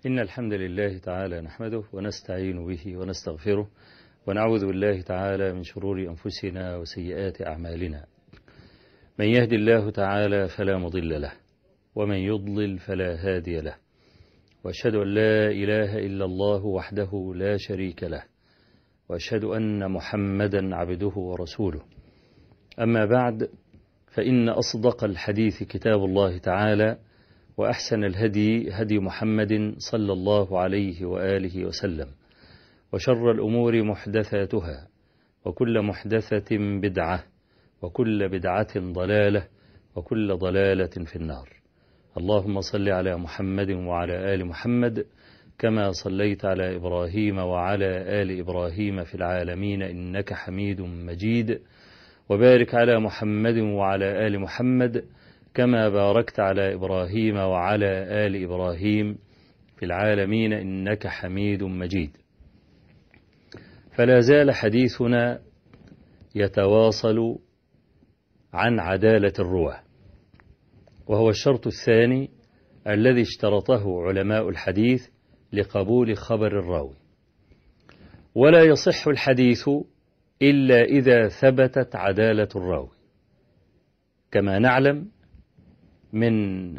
إن الحمد لله تعالى نحمده ونستعين به ونستغفره ونعوذ بالله تعالى من شرور أنفسنا وسيئات أعمالنا. من يهد الله تعالى فلا مضل له ومن يضلل فلا هادي له، وأشهد أن لا إله إلا الله وحده لا شريك له، وأشهد أن محمدا عبده ورسوله. أما بعد، فإن أصدق الحديث كتاب الله تعالى، وأحسن الهدي هدي محمد صلى الله عليه وآله وسلم، وشر الأمور محدثاتها، وكل محدثة بدعة، وكل بدعة ضلالة، وكل ضلالة في النار. اللهم صل على محمد وعلى آل محمد كما صليت على إبراهيم وعلى آل إبراهيم في العالمين إنك حميد مجيد، وبارك على محمد وعلى آل محمد كما باركت على إبراهيم وعلى آل إبراهيم في العالمين إنك حميد مجيد. فلا زال حديثنا يتواصل عن عدالة الرواة، وهو الشرط الثاني الذي اشترطه علماء الحديث لقبول خبر الراوي. ولا يصح الحديث إلا إذا ثبتت عدالة الراوي، كما نعلم من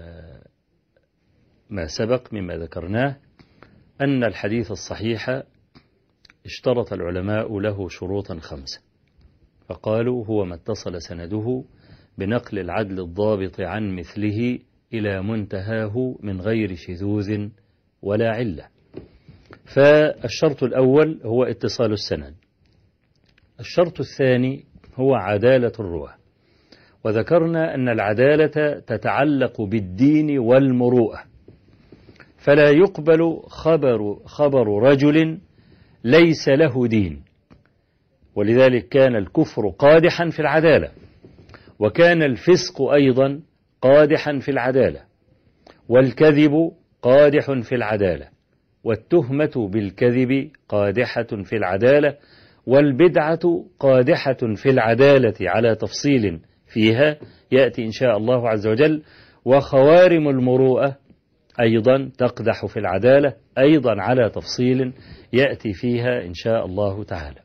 ما سبق مما ذكرناه أن الحديث الصحيح اشترط العلماء له شروطا 5، فقالوا هو ما اتصل سنده بنقل العدل الضابط عن مثله إلى منتهاه من غير شذوذ ولا علة. فالشرط الأول هو اتصال السند. الشرط الثاني هو عدالة الرواة، وذكرنا أن العدالة تتعلق بالدين والمروءة، فلا يقبل خبر رجل ليس له دين، ولذلك كان الكفر قادحا في العدالة، وكان الفسق أيضا قادحا في العدالة، والكذب قادح في العدالة، والتهمة بالكذب قادحة في العدالة، والبدعة قادحة في العدالة على تفصيل فيها يأتي إن شاء الله عز وجل، وخوارم المروءة أيضا تقدح في العدالة أيضا على تفصيل يأتي فيها إن شاء الله تعالى.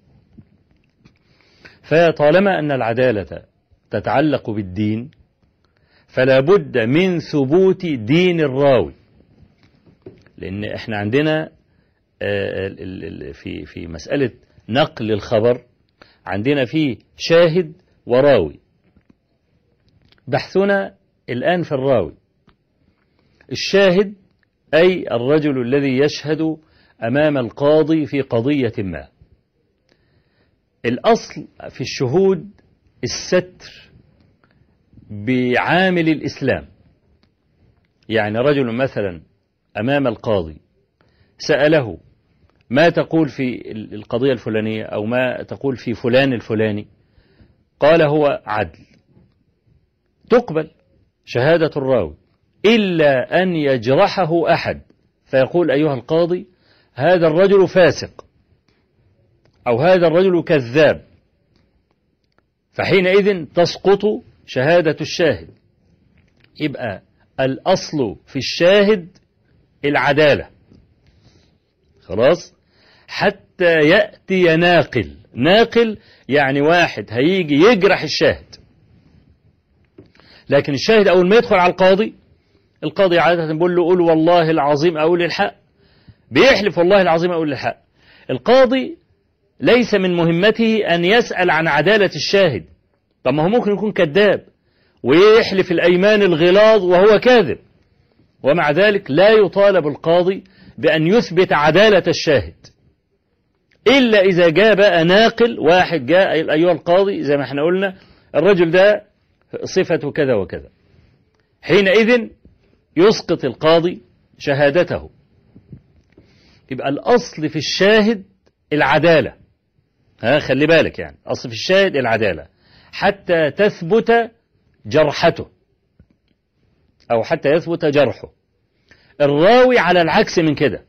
فطالما أن العدالة تتعلق بالدين فلا بد من ثبوت دين الراوي، لأن احنا عندنا في مسألة نقل الخبر عندنا فيه شاهد وراوي. بحثنا الآن في الراوي. الشاهد أي الرجل الذي يشهد أمام القاضي في قضية ما. الأصل في الشهود الستر بعامل الإسلام، يعني رجل مثلا أمام القاضي سأله ما تقول في القضية الفلانية أو ما تقول في فلان الفلاني، قال هو عدل، تقبل شهادة الراوي، إلا أن يجرحه أحد فيقول أيها القاضي هذا الرجل فاسق أو هذا الرجل كذاب، فحينئذ تسقط شهادة الشاهد. يبقى الأصل في الشاهد العدالة، خلاص، حتى يأتي ناقل يعني واحد هيجي يجرح الشاهد. لكن الشاهد أول ما يدخل على القاضي عادة بيقول له قول والله العظيم أقول الحق، بيحلف والله العظيم أقول الحق. القاضي ليس من مهمته أن يسأل عن عدالة الشاهد، طب ما هو ممكن يكون كذاب ويحلف الأيمان الغلاظ وهو كاذب، ومع ذلك لا يطالب القاضي بأن يثبت عدالة الشاهد، إلا إذا جاء بقى ناقل واحد جاء أيها القاضي زي ما احنا قلنا الرجل ده صفته كذا وكذا، حينئذ يسقط القاضي شهادته. يبقى الأصل في الشاهد العدالة، خلي بالك، يعني أصل في الشاهد العدالة حتى تثبت جرحته أو حتى يثبت جرحه. الراوي على العكس من كده،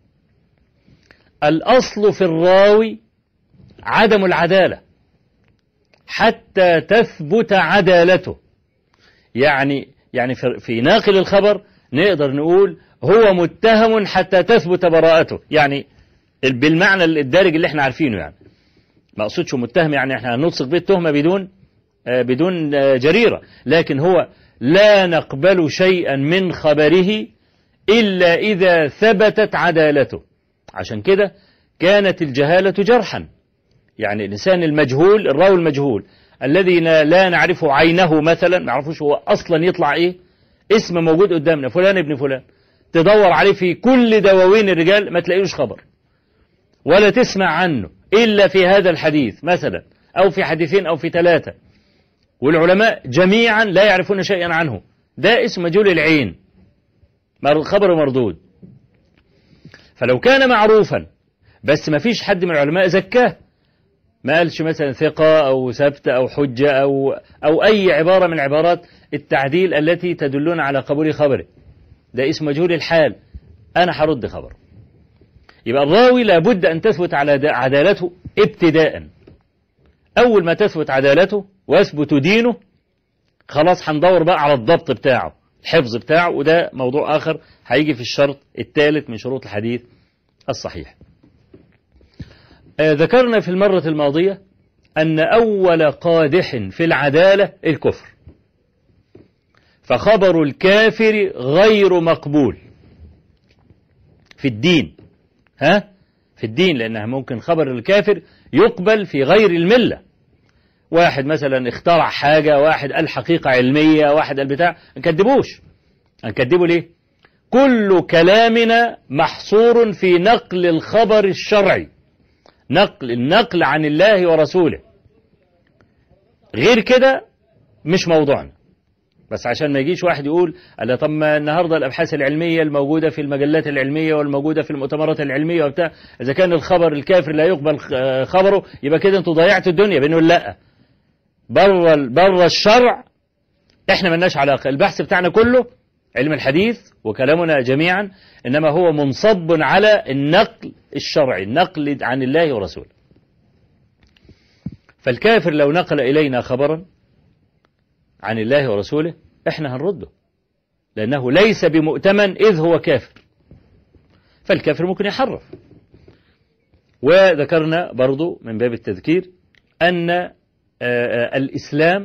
الأصل في الراوي عدم العدالة حتى تثبت عدالته. يعني في ناقل الخبر نقدر نقول هو متهم حتى تثبت براءته، يعني بالمعنى الدارج اللي احنا عارفينه، يعني ما اقصدش متهم يعني احنا هنلصق به التهمة بدون جريرة، لكن هو لا نقبل شيئا من خبره إلا إذا ثبتت عدالته. عشان كده كانت الجهالة جرحا، يعني الإنسان المجهول، الراوي المجهول الذي لا نعرف عينه مثلا، ما نعرفوش هو أصلا يطلع إيه، اسم موجود قدامنا فلان ابن فلان، تدور عليه في كل دواوين الرجال ما تلاقيش خبر ولا تسمع عنه إلا في هذا الحديث مثلا، أو في حديثين أو في 3، والعلماء جميعا لا يعرفون شيئا عنه، ده اسم مجهول العين، خبر مردود. فلو كان معروفا بس ما فيش حد من العلماء زكاه، ما قالش مثلا ثقة أو ثبت أو حجة أو أي عبارة من عبارات التعديل التي تدلون على قبول خبره، ده اسم مجهول الحال، أنا هرد خبره. يبقى الراوي لابد أن تثبت على عدالته ابتداء. أول ما تثبت عدالته ويثبت دينه، خلاص هندور بقى على الضبط بتاعه، الحفظ بتاعه، وده موضوع آخر هيجي في الشرط الثالث من شروط الحديث الصحيح. ذكرنا في المرة الماضية أن أول قادح في العدالة الكفر، فخبر الكافر غير مقبول في الدين، في الدين، لأنها ممكن خبر الكافر يقبل في غير الملة، واحد مثلا اخترع حاجة، واحد قال حقيقة علمية، واحد قال بتاع، نكذبه ليه؟ كل كلامنا محصور في نقل الخبر الشرعي، النقل عن الله ورسوله، غير كده مش موضوعنا. بس عشان ما يجيش واحد يقول ألا طب ما النهاردة الأبحاث العلمية الموجودة في المجلات العلمية والموجودة في المؤتمرات العلمية وبتاع، إذا كان الخبر الكافر لا يقبل خبره يبقى كده أنتوا ضيعتوا الدنيا. بنقول لا، بره الشرع احنا ملناش علاقة، البحث بتاعنا كله علم الحديث وكلامنا جميعا إنما هو منصب على النقل الشرعي، النقل عن الله ورسوله. فالكافر لو نقل إلينا خبرا عن الله ورسوله احنا هنرده، لأنه ليس بمؤتمن إذ هو كافر، فالكافر ممكن يحرف. وذكرنا برضو من باب التذكير أن الإسلام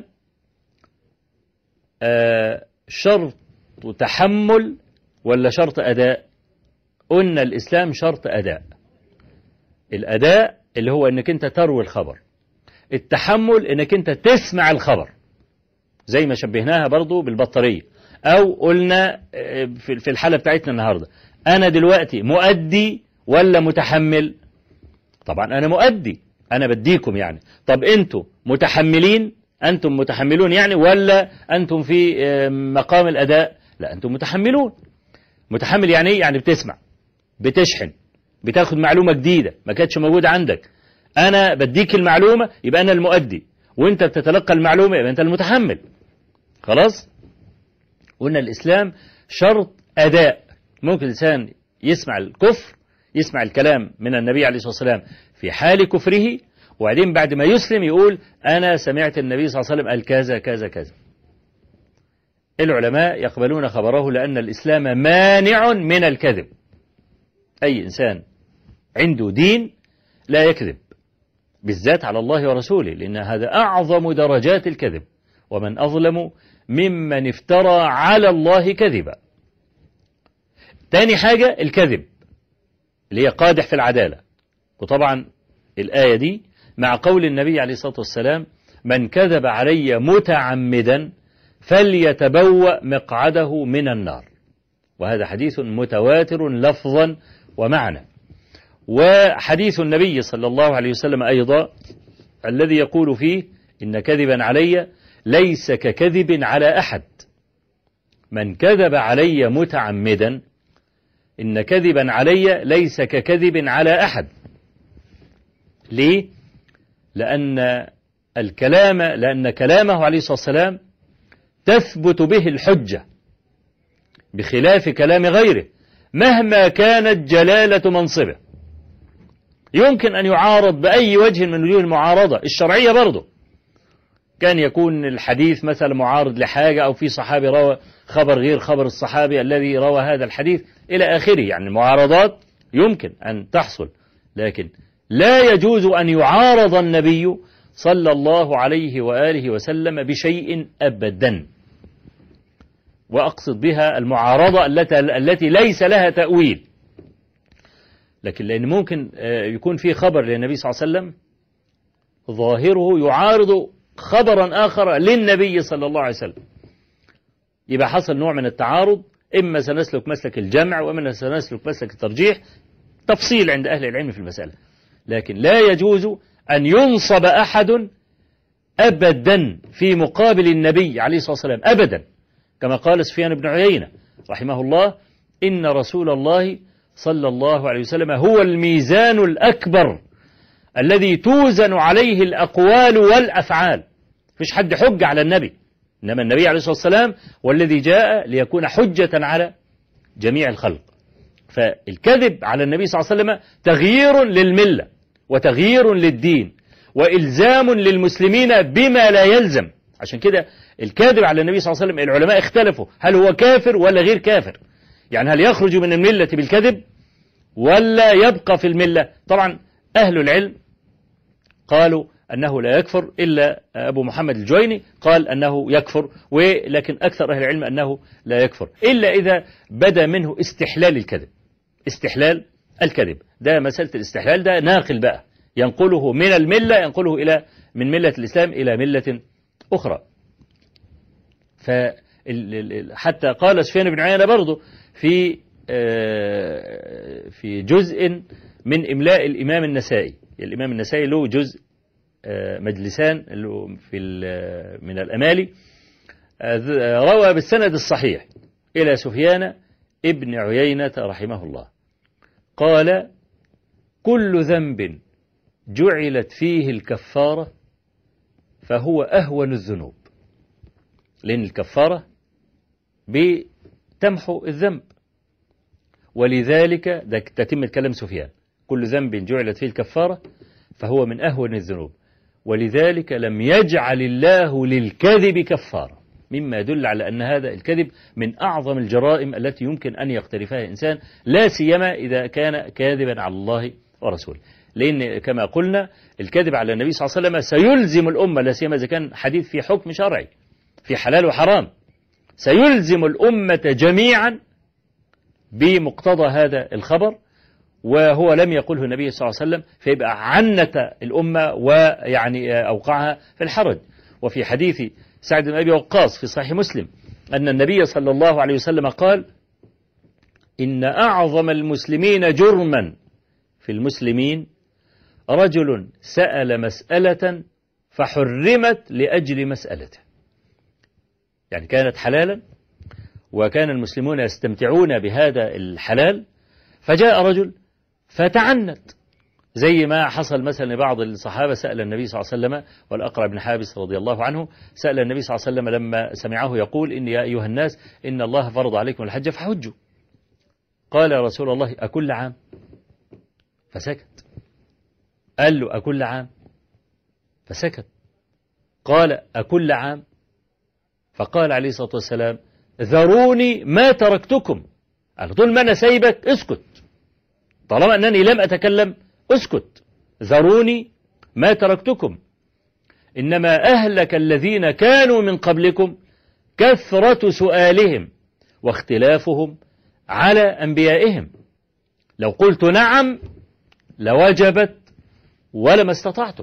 شرط تحمل ولا شرط أداء؟ قلنا الإسلام شرط أداء. الأداء اللي هو أنك أنت تروي الخبر، التحمل أنك أنت تسمع الخبر، زي ما شبهناها برضو بالبطارية، أو قلنا في الحالة بتاعتنا النهاردة أنا دلوقتي مؤدي ولا متحمل؟ طبعا أنا مؤدي، أنا بديكم يعني. طب أنتم متحملين، أنتم متحملون يعني، ولا أنتم في مقام الأداء؟ لا، أنتم متحملون. متحمل يعني إيه؟ يعني بتسمع، بتشحن، بتاخد معلومة جديدة ما كانتش موجودة عندك، أنا بديك المعلومة يبقى أنا المؤدي، وأنت بتتلقى المعلومة يبقى أنت المتحمل. خلاص؟ قلنا الإسلام شرط أداء. ممكن الإنسان يسمع الكفر، يسمع الكلام من النبي عليه الصلاة والسلام في حال كفره، وبعدين بعد ما يسلم يقول أنا سمعت النبي صلى الله عليه وسلم قال كذا كذا كذا. العلماء يقبلون خبره لأن الإسلام مانع من الكذب. أي إنسان عنده دين لا يكذب، بالذات على الله ورسوله، لأن هذا أعظم درجات الكذب، ومن أظلم ممن افترى على الله كذبا. تاني حاجة الكذب اللي هي قادح في العدالة، وطبعا الآية دي مع قول النبي عليه الصلاة والسلام من كذب علي متعمدا فليتبوأ مقعده من النار، وهذا حديث متواتر لفظا ومعنى. وحديث النبي صلى الله عليه وسلم أيضا الذي يقول فيه إن كذبا علي ليس ككذب على أحد، من كذب علي متعمدا إن كذبا علي ليس ككذب على أحد. ليه؟ لأن كلامه عليه الصلاة والسلام تثبت به الحجة بخلاف كلام غيره مهما كانت جلالة منصبه. يمكن أن يعارض بأي وجه من وجوه المعارضة الشرعية برضه، كان يكون الحديث مثلا معارض لحاجة، أو في صحابي روى خبر غير خبر الصحابي الذي روى هذا الحديث إلى آخره. يعني المعارضات يمكن أن تحصل، لكن لا يجوز أن يعارض النبي صلى الله عليه وآله وسلم بشيء أبدا. وأقصد بها المعارضة التي ليس لها تأويل. لكن لأن ممكن يكون في خبر للنبي صلى الله عليه وسلم ظاهره يعارض خبرا آخر للنبي صلى الله عليه وسلم، يبقى حصل نوع من التعارض، إما سنسلك مسلك الجمع وإما سنسلك مسلك الترجيح، تفصيل عند أهل العلم في المسألة. لكن لا يجوز أن ينصب أحد أبدا في مقابل النبي عليه الصلاة والسلام أبدا، كما قال سفيان بن عيينة رحمه الله: إن رسول الله صلى الله عليه وسلم هو الميزان الأكبر الذي توزن عليه الأقوال والأفعال. فيش حد حج على النبي، إنما النبي عليه الصلاة والسلام والذي جاء ليكون حجة على جميع الخلق. فالكذب على النبي صلى الله عليه وسلم تغيير للملة وتغيير للدين وإلزام للمسلمين بما لا يلزم. عشان كده الكاذب على النبي صلى الله عليه وسلم العلماء اختلفوا هل هو كافر ولا غير كافر، يعني هل يخرج من الملة بالكذب ولا يبقى في الملة. طبعا أهل العلم قالوا أنه لا يكفر، إلا أبو محمد الجويني قال أنه يكفر، ولكن أكثر أهل العلم أنه لا يكفر إلا إذا بدا منه استحلال الكذب. استحلال الكذب ده مسألة الاستحلال ده ناقل بقى، ينقله من الملة، ينقله من ملة الإسلام إلى ملة أخرى. حتى قال سفيان بن عيينة برضه في جزء من إملاء الإمام النسائي. الإمام النسائي له جزء مجلسان من الأمالي، روى بالسند الصحيح إلى سفيان ابن عيينة رحمه الله قال: كل ذنب جعلت فيه الكفارة فهو أهون الذنوب. لأن الكفارة بتمحو الذنب، ولذلك ده تتم كلام سفيان: كل ذنب جعلت فيه الكفارة فهو من أهون الذنوب، ولذلك لم يجعل الله للكذب كفارة، مما يدل على أن هذا الكذب من أعظم الجرائم التي يمكن أن يقترفها الإنسان، لا سيما إذا كان كاذبا على الله ورسوله. لأن كما قلنا الكذب على النبي صلى الله عليه وسلم سيلزم الأمة، لا سيما إذا كان حديث في حكم شرعي في حلال وحرام، سيلزم الأمة جميعا بمقتضى هذا الخبر، وهو لم يقله النبي صلى الله عليه وسلم، فيبقى عنت الأمة ويعني أوقعها في الحرج. وفي حديث سعد بن أبي وقاص في صحيح مسلم أن النبي صلى الله عليه وسلم قال: إن أعظم المسلمين جرما في المسلمين رجل سأل مسألة فحرمت لأجل مسألته. يعني كانت حلالا وكان المسلمون يستمتعون بهذا الحلال، فجاء رجل فتعنت، زي ما حصل مثلا لبعض الصحابة سأل النبي صلى الله عليه وسلم، والأقرع بن حابس رضي الله عنه سأل النبي صلى الله عليه وسلم لما سمعه يقول: إن يا أيها الناس إن الله فرض عليكم الحج فحجوا. قال يا رسول الله: أكل عام؟ فسكت. قال له: أكل عام؟ فسكت. قال: أكل عام؟ فقال عليه الصلاة والسلام: ذروني ما تركتكم. قال: طول ما أنا سايبك اسكت، طالما أنني لم أتكلم اسكت، ذروني ما تركتكم. إنما أهلك الذين كانوا من قبلكم كثرة سؤالهم واختلافهم على أنبيائهم، لو قلت نعم لوجبت ولما استطعتم.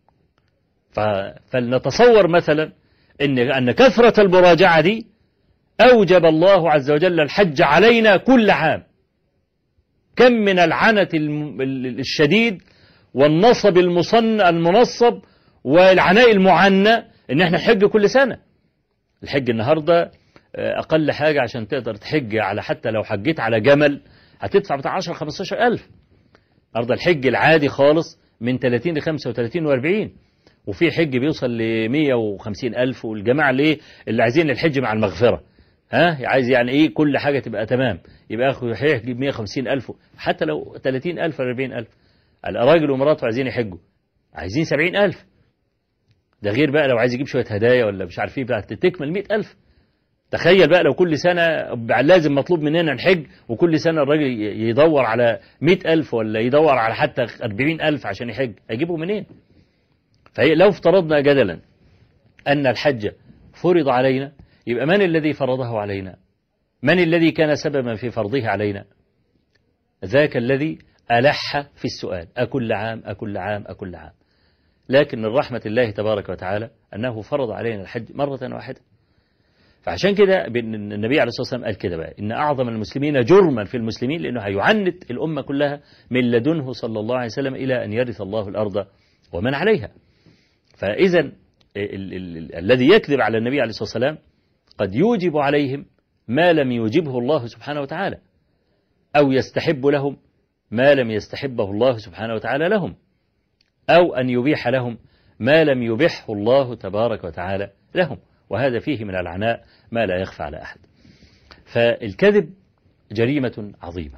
فلنتصور مثلا أن كثرة المراجعة دي أوجب الله عز وجل الحج علينا كل عام. كم من العنت الشديد والنصب المنصب والعناء المعنى إن احنا نحج كل سنة. الحج النهاردة أقل حاجة عشان تقدر تحج على، حتى لو حجيت على جمل هتدفع بتاع 10-15 ألف. النهاردة الحج العادي خالص من 30 ل 35 و40، وفي حج بيوصل ل 150 ألف. والجماعة اللي عايزين الحج مع المغفرة، عايز يعني ايه كل حاجة تبقى تمام، يبقى يحج 150 ألف، حتى لو 30 ألف و 40 ألف. الراجل ومراته عايزين يحجوا، عايزين 70 ألف. ده غير بقى لو عايز يجيب شوية هدايا ولا مش عارف ايه بقى تكمل 100 ألف. تخيل بقى لو كل سنة لازم مطلوب مننا نحج، وكل سنة الراجل يدور على 100,000 ولا يدور على حتى 40,000 عشان يحج، هيجيبه منين؟ فهي لو افترضنا جدلا أن الحج فرض علينا، يبقى من الذي فرضه علينا؟ من الذي كان سببا في فرضه علينا؟ ذاك الذي ألح في السؤال: أكل عام أكل عام أكل عام. لكن من رحمة الله تبارك وتعالى أنه فرض علينا الحج مرة واحدة. فعشان كده النبي عليه الصلاة والسلام قال كده بقى: إن أعظم المسلمين جرما في المسلمين، لأنه هيعنت الأمة كلها من لدنه صلى الله عليه وسلم إلى أن يرث الله الأرض ومن عليها. فإذا الذي يكذب على النبي عليه الصلاة والسلام قد يوجب عليهم ما لم يوجبه الله سبحانه وتعالى، أو يستحب لهم ما لم يستحبه الله سبحانه وتعالى لهم، أو أن يبيح لهم ما لم يبيحه الله تبارك وتعالى لهم، وهذا فيه من العناء ما لا يخفى على أحد. فالكذب جريمة عظيمة.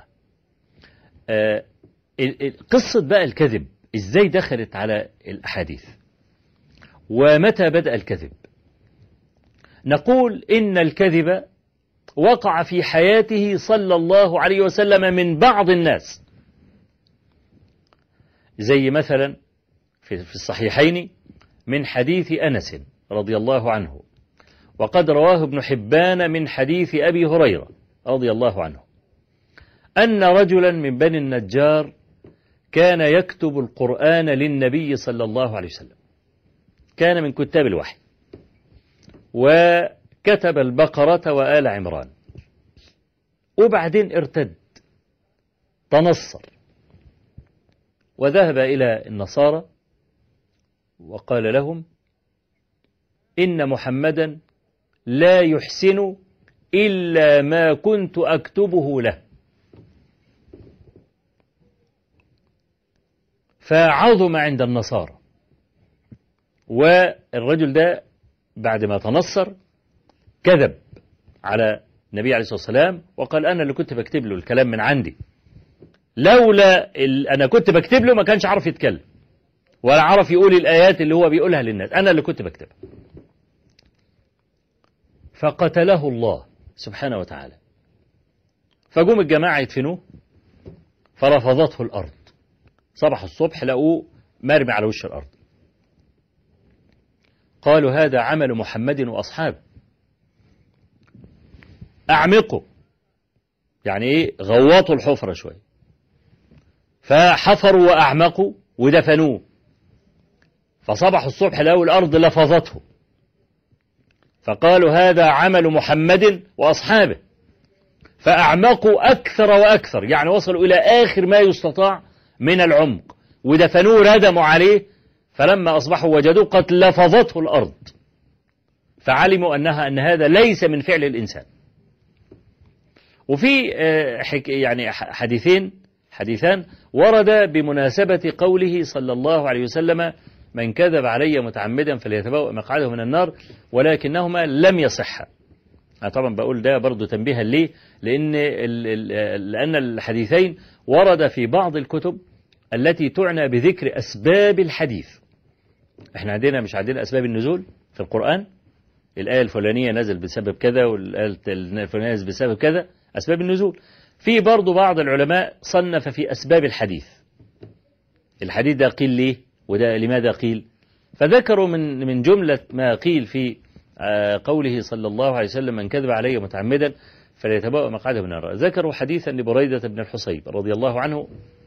قصة بقى الكذب إزاي دخلت على الأحاديث، ومتى بدأ الكذب؟ نقول إن الكذب وقع في حياته صلى الله عليه وسلم من بعض الناس، زي مثلا في الصحيحين من حديث أنس رضي الله عنه، وقد رواه ابن حبان من حديث أبي هريرة رضي الله عنه، أن رجلا من بني النجار كان يكتب القرآن للنبي صلى الله عليه وسلم، كان من كتاب الوحي، وكتب البقرة وآل عمران، وبعدين ارتد تنصر وذهب إلى النصارى وقال لهم: إن محمدا لا يحسن إلا ما كنت أكتبه له. فعظم عند النصارى، والرجل ده بعد ما تنصر كذب على النبي عليه الصلاة والسلام وقال: أنا اللي كنت بكتب له الكلام من عندي، لولا أنا كنت بكتب له ما كانش عارف يتكلم ولا عارف يقول الآيات اللي هو بيقولها للناس، أنا اللي كنت بكتبها. فقتله الله سبحانه وتعالى. فقوم الجماعة يدفنوه، فرفضته الأرض، صبح الصبح لقوه مرمي على وش الأرض. قالوا: هذا عمل محمد وأصحابه، أعمقوا، يعني إيه، غوطوا الحفرة شوي، فحفروا وأعمقوا ودفنوه، فصبح الصبح لقوا الأرض لفظته، فقالوا: هذا عمل محمد وأصحابه، فأعمقوا أكثر وأكثر، يعني وصلوا إلى آخر ما يستطاع من العمق، ودفنوه ردموا عليه، فلما أصبحوا وجدوه قد لفظته الأرض، فعلموا أن هذا ليس من فعل الإنسان. وفي يعني حديثان ورد بمناسبة قوله صلى الله عليه وسلم: من كذب علي متعمدا فليتبوأ مقعده من النار، ولكنهما لم يصحا. أنا طبعا بقول ده برضو تنبيها ليه، لأن الحديثين ورد في بعض الكتب التي تعنى بذكر أسباب الحديث. احنا عندنا مش عندنا أسباب النزول في القرآن، الآية الفلانية نزل بسبب كذا، والآية الفلانية نزل بسبب كذا، أسباب النزول. في برضو بعض العلماء صنف في أسباب الحديث، الحديث ده قيل ليه وده لماذا قيل، فذكروا من جملة ما قيل في قوله صلى الله عليه وسلم: من كذب علي متعمدا فليتبوأ مقعده من النار. ذكروا حديثا لبريدة بن الحصيب رضي الله عنه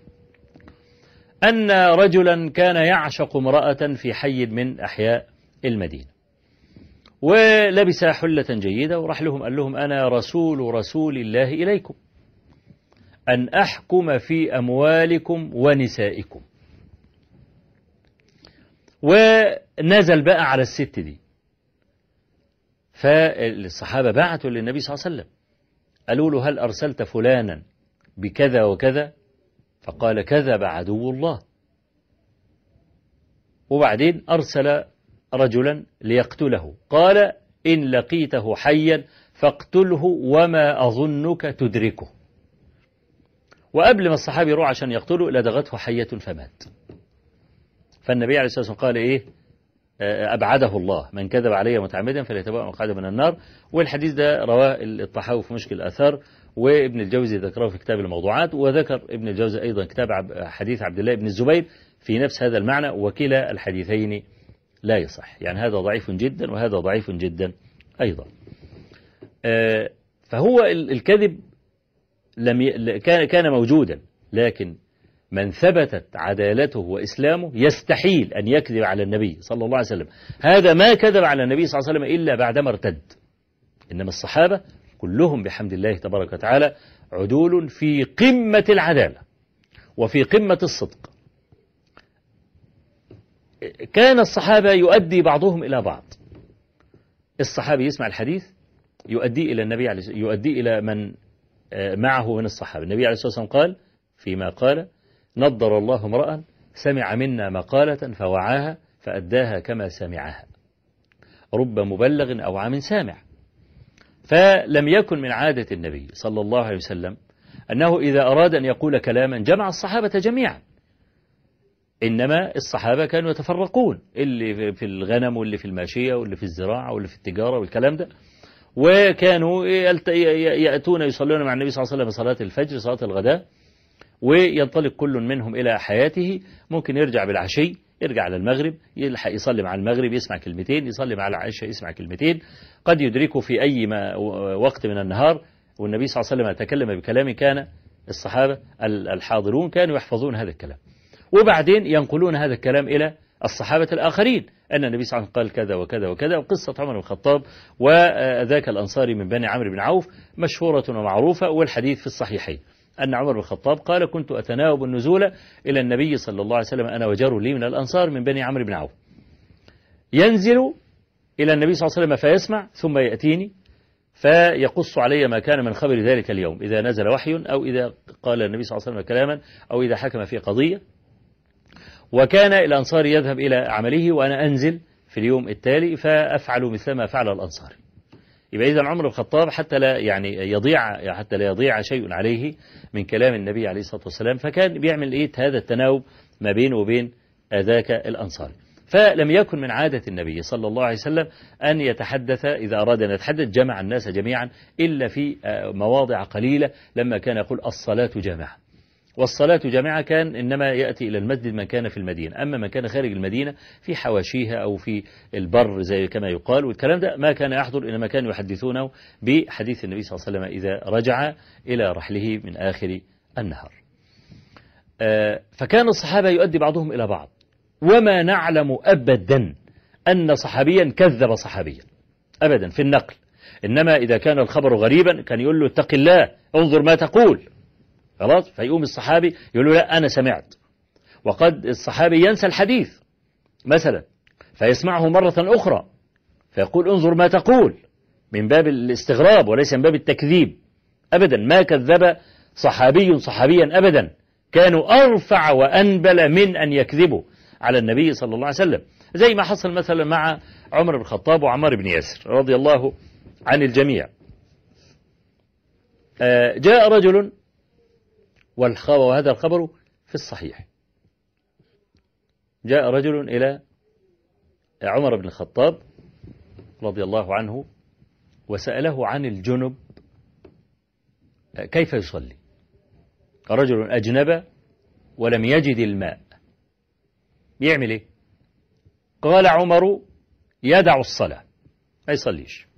أن رجلا كان يعشق امرأة في حي من أحياء المدينة، ولبس حلة جيدة وراح لهم قال لهم: أنا رسول الله إليكم أن أحكم في أموالكم ونسائكم. ونزل بقى على الست دي، فالصحابة بعتوا للنبي صلى الله عليه وسلم قالوا له: هل أرسلت فلانا بكذا وكذا؟ فقال: كذب عدو الله. وبعدين أرسل رجلا ليقتله، قال: إن لقيته حيا فاقتله وما أظنك تدركه. وقبل ما الصحابي يروح عشان يقتله لدغته حية فمات. فالنبي عليه الصلاة والسلام قال: إيه؟ أبعده الله، من كذب علي متعمدا فليتبوأ مقعده من النار. والحديث ده رواه الطحاوي في مشكل الآثار، وابن الجوزي ذكره في كتاب الموضوعات، وذكر ابن الجوزي أيضا كتاب حديث عبد الله بن الزبير في نفس هذا المعنى، وكلا الحديثين لا يصح، يعني هذا ضعيف جدا وهذا ضعيف جدا أيضا. فهو الكذب كان موجودا، لكن من ثبتت عدالته وإسلامه يستحيل أن يكذب على النبي صلى الله عليه وسلم. هذا ما كذب على النبي صلى الله عليه وسلم إلا بعدما ارتد. إنما الصحابة كلهم بحمد الله تبارك وتعالى عدول في قمة العدالة وفي قمة الصدق. كان الصحابة يؤدي بعضهم إلى بعض. الصحابي يسمع الحديث يؤدي إلى النبي يؤدي إلى من معه من الصحابة. النبي عليه الصلاة والسلام قال فيما قال: نضر الله امرأ سمع منا مقالة فوعاها فأداها كما سمعها، رب مبلغ أو عام سامع. فلم يكن من عادة النبي صلى الله عليه وسلم أنه إذا أراد أن يقول كلاما جمع الصحابة جميعا، إنما الصحابة كانوا يتفرقون، اللي في الغنم واللي في الماشية واللي في الزراعة واللي في التجارة والكلام ده، وكانوا يأتون يصلون مع النبي صلى الله عليه وسلم صلاة الفجر صلاة الغداء، وينطلق كل منهم إلى حياته. ممكن يرجع بالعشي، يرجع على المغرب، يلحق يصلي مع المغرب يسمع كلمتين، يصلي مع العشاء يسمع كلمتين، قد يدركه في أي وقت من النهار. والنبي صلى الله عليه وسلم تكلم بكلام كان الصحابة الحاضرون كانوا يحفظون هذا الكلام، وبعدين ينقلون هذا الكلام إلى الصحابة الآخرين أن النبي صلى الله عليه وسلم قال كذا وكذا وكذا. وقصة عمر بن الخطاب وذاك الأنصاري من بني عمرو بن عوف مشهورة ومعروفة، والحديث في الصحيحين أن عمر بن الخطاب قال: كنت أتناوب النزول إلى النبي صلى الله عليه وسلم أنا وجار لي من الأنصار من بني عمرو بن عوف، ينزل إلى النبي صلى الله عليه وسلم فيسمع، ثم يأتيني فيقص علي ما كان من خبر ذلك اليوم، إذا نزل وحي أو إذا قال النبي صلى الله عليه وسلم كلاما أو إذا حكم في قضية. وكان الأنصاري يذهب إلى عمله وأنا أنزل في اليوم التالي فأفعل مثل ما فعل الأنصاري. يبقى إذا عمر بن الخطاب حتى لا يضيع شيء عليه من كلام النبي عليه الصلاة والسلام، فكان بيعمل هذا التناوب ما بينه وبين ذاك الأنصاري. فلم يكن من عادة النبي صلى الله عليه وسلم أن يتحدث إذا أراد أن يتحدث جمع الناس جميعا، إلا في مواضع قليلة لما كان يقول الصلاة جامعة. والصلاة جامعة كان إنما يأتي إلى المسجد من كان في المدينة، أما من كان خارج المدينة في حواشيها أو في البر زي كما يقال، والكلام ده ما كان يحضر، إنما كانوا يحدثونه بحديث النبي صلى الله عليه وسلم إذا رجع إلى رحله من آخر النهار. فكان الصحابة يؤدي بعضهم إلى بعض، وما نعلم أبدا أن صحابيا كذب صحابيا أبدا في النقل، إنما إذا كان الخبر غريبا كان يقول له اتق الله انظر ما تقول، خلاص، فيقوم الصحابي يقول له لا أنا سمعت. وقد الصحابي ينسى الحديث مثلا فيسمعه مرة أخرى فيقول انظر ما تقول، من باب الاستغراب وليس من باب التكذيب أبدا. ما كذب صحابيا أبدا، كانوا أرفع وأنبل من أن يكذبوا على النبي صلى الله عليه وسلم، زي ما حصل مثلا مع عمر بن الخطاب وعمار بن ياسر رضي الله عن الجميع. جاء رجل، وهذا الخبر في الصحيح، جاء رجل إلى عمر بن الخطاب رضي الله عنه وسأله عن الجنب كيف يصلي. رجل أجنب ولم يجد الماء، بيعمل إيه؟ قال عمر يدع الصلاة، ما يصليش.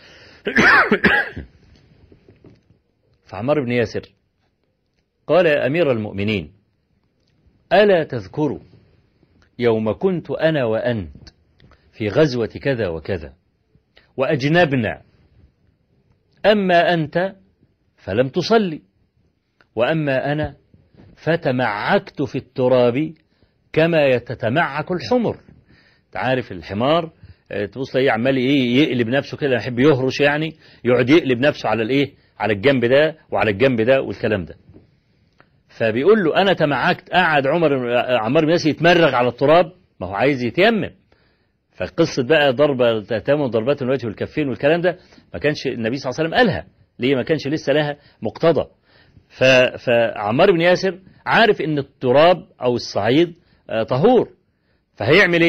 فعمر بن ياسر قال يا أمير المؤمنين ألا تذكروا يوم كنت أنا وأنت في غزوة كذا وكذا وأجنبنا، أما أنت فلم تصلي، وأما أنا فتمعكت في التراب كما تتمعك الحمر. تعرف الحمار تبص ليه عمال يقلب نفسه كده، يحب يهرش، يعني يقعد يقلب نفسه على على الجنب ده وعلى الجنب ده والكلام ده. فبيقول له أنا تمعكت، قعد عمار بن ياسر يتمرغ على التراب، ما هو عايز يتيمم. فقصة بقى تيمم ضربات الوجه والكفين والكلام ده ما كانش النبي صلى الله عليه وسلم قالها، ليه؟ ما كانش لسه لها مقتضى. فعمار بن ياسر عارف ان التراب او الصعيد طهور، فهيعمل ايه؟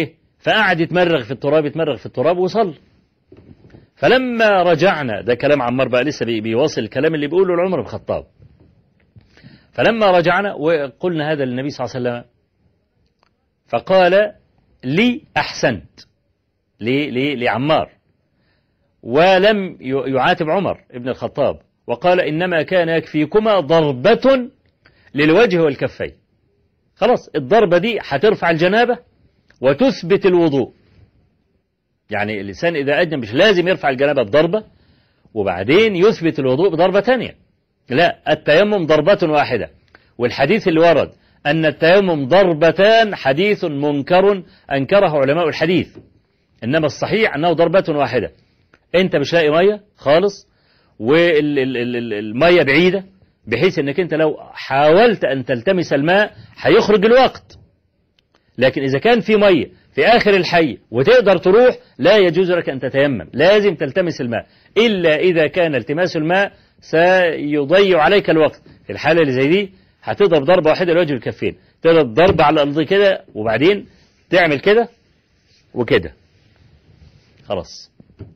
فقعد يتمرغ في التراب وصل. فلما رجعنا، ده كلام عمار بقى لسه بيواصل الكلام اللي بيقوله لعمر بن الخطاب. فلما رجعنا وقلنا هذا للنبي صلى الله عليه وسلم فقال لي أحسنت لعمار، ولم يعاتب عمر بن الخطاب، وقال إنما كان يكفيكما ضربة للوجه والكفين. خلاص الضربة دي هترفع الجنابة وتثبت الوضوء. يعني الإنسان إذا أجنب مش لازم يرفع الجنابة بضربة وبعدين يثبت الوضوء بضربة تانية، لا، التيمم ضربة واحدة. والحديث اللي ورد أن التيمم ضربتان حديث منكر أنكره علماء الحديث، إنما الصحيح أنه ضربة واحدة. أنت مش لاقي مية خالص والمية بعيدة، بحيث أنك أنت لو حاولت أن تلتمس الماء هيخرج الوقت، لكن إذا كان في مية في آخر الحي وتقدر تروح لا يجوز لك أن تتيمم، لازم تلتمس الماء، إلا إذا كان التماس الماء سيضيع عليك الوقت. في الحالة اللي زي دي هتضرب ضربة واحدة لوجه الكفين، تضرب ضربة على الأرض كده وبعدين تعمل كده وكده، خلاص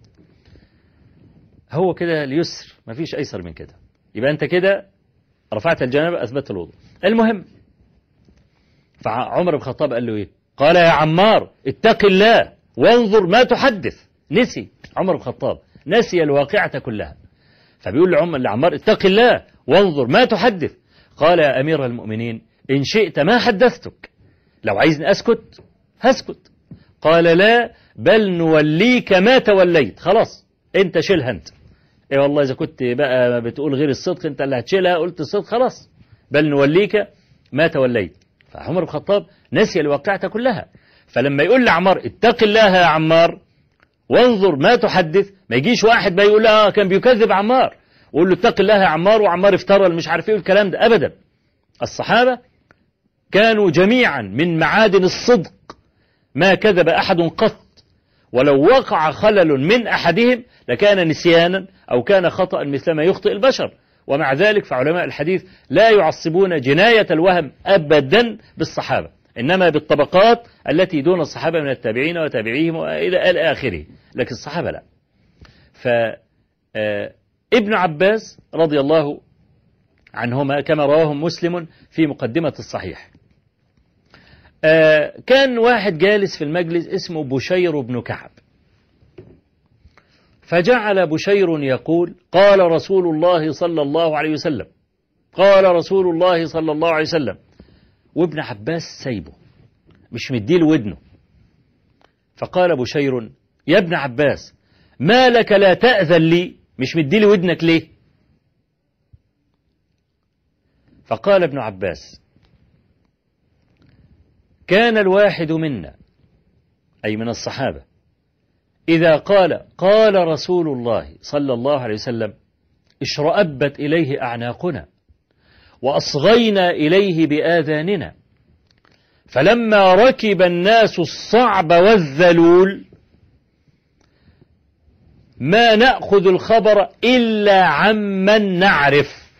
هو كده اليسر، مفيش أيسر من كده. يبقى أنت كده رفعت الجنابة أثبت الوضوء. المهم فعمر بن الخطاب قال له إيه؟ قال يا عمار اتق الله وانظر ما تحدث. نسي عمر بن الخطاب، نسي الواقعة كلها، فبيقول لعمار اتق الله وانظر ما تحدث. قال يا أمير المؤمنين إن شئت ما حدثتك، لو عايزني أسكت هسكت. قال لا، بل نوليك ما توليت، خلاص أنت شيلها أنت. إيه والله إذا كنت بقى بتقول غير الصدق أنت اللي هتشيلها، قلت الصدق خلاص، بل نوليك ما توليت. فعمر بن الخطاب نسي الواقعة كلها، فلما يقول لعمار اتق الله يا عمار وانظر ما تحدث، ما يجيش واحد ما يقول كان بيكذب عمار ويقول له اتق الله يا عمار وعمار افترى مش عارف ايه الكلام ده ابدا. الصحابة كانوا جميعا من معادن الصدق، ما كذب أحد قط، ولو وقع خلل من أحدهم لكان نسيانا أو كان خطأ مثلما يخطئ البشر. ومع ذلك فعلماء الحديث لا يعصبون جناية الوهم أبدا بالصحابة، إنما بالطبقات التي دون الصحابة من التابعين وتابعيهم إلى آخره، لكن الصحابة لا. فابن عباس رضي الله عنهما كما رواه مسلم في مقدمة الصحيح، كان واحد جالس في المجلس اسمه بشير بن كعب، فجعل بشير يقول قال رسول الله صلى الله عليه وسلم، قال رسول الله صلى الله عليه وسلم، وابن عباس سايبه مش مديله ودنه. فقال بشير يا ابن عباس ما لك لا تأذن لي، مش مديلي ودنك ليه؟ فقال ابن عباس كان الواحد منا أي من الصحابة إذا قال رسول الله صلى الله عليه وسلم اشرأبت إليه أعناقنا وأصغينا إليه بآذاننا، فلما ركب الناس الصعب والذلول ما نأخذ الخبر إلا عمن نعرف.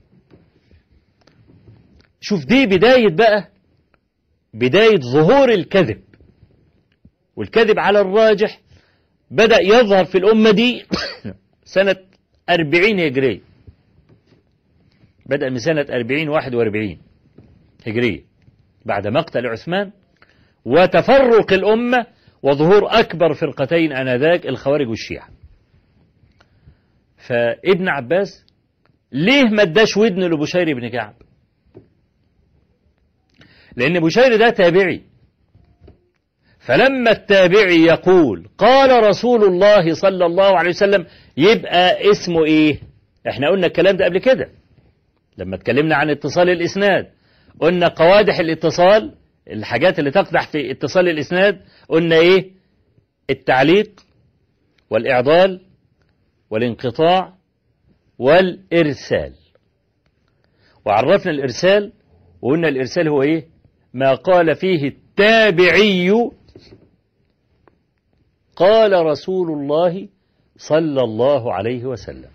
شوف دي بداية بقى، بداية ظهور الكذب، والكذب على الراجح بدأ يظهر في الأمة دي سنة 40 هجرية، بدأ من سنة 41 هجرية بعد مقتل عثمان وتفرق الأمة وظهور أكبر فرقتين آنذاك الخوارج والشيعة. فابن عباس ليه ما اداش ودن لبشير بن كعب؟ لأن بشير ده تابعي، فلما التابعي يقول قال رسول الله صلى الله عليه وسلم يبقى اسمه ايه؟ احنا قلنا الكلام ده قبل كده لما اتكلمنا عن اتصال الإسناد، قلنا قوادح الاتصال، الحاجات اللي تقدح في اتصال الإسناد، قلنا ايه؟ التعليق والإعضال والانقطاع والإرسال. وعرفنا الإرسال وقلنا الإرسال هو ايه؟ ما قال فيه التابعي قال رسول الله صلى الله عليه وسلم.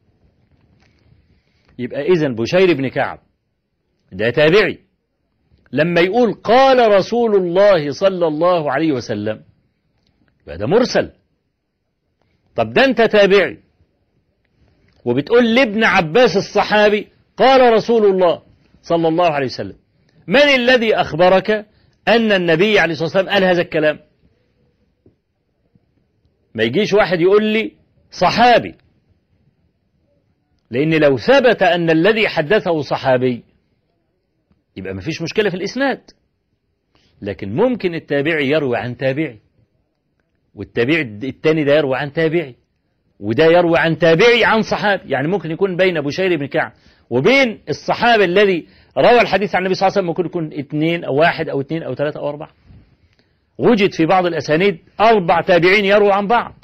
يبقى إذن بشير بن كعب ده تابعي لما يقول قال رسول الله صلى الله عليه وسلم يبقى ده مرسل. طب ده أنت تابعي وبتقول لابن عباس الصحابي قال رسول الله صلى الله عليه وسلم، من الذي أخبرك أن النبي عليه الصلاة والسلام قال هذا الكلام؟ ما يجيش واحد يقول لي صحابي، لأن لو ثبت أن الذي حدثه صحابي يبقى ما فيش مشكلة في الإسناد، لكن ممكن التابعي يروي عن تابعي، والتابعي الثاني ده يروي عن تابعي، وده يروي عن تابعي عن صحابي. يعني ممكن يكون بين بشير بن كعب وبين الصحابي الذي روى الحديث عن النبي صلى الله عليه وسلم ممكن يكون 2 أو 1 أو 2 أو 3 أو 4. وجد في بعض الأسانيد 4 تابعين يرووا عن بعض.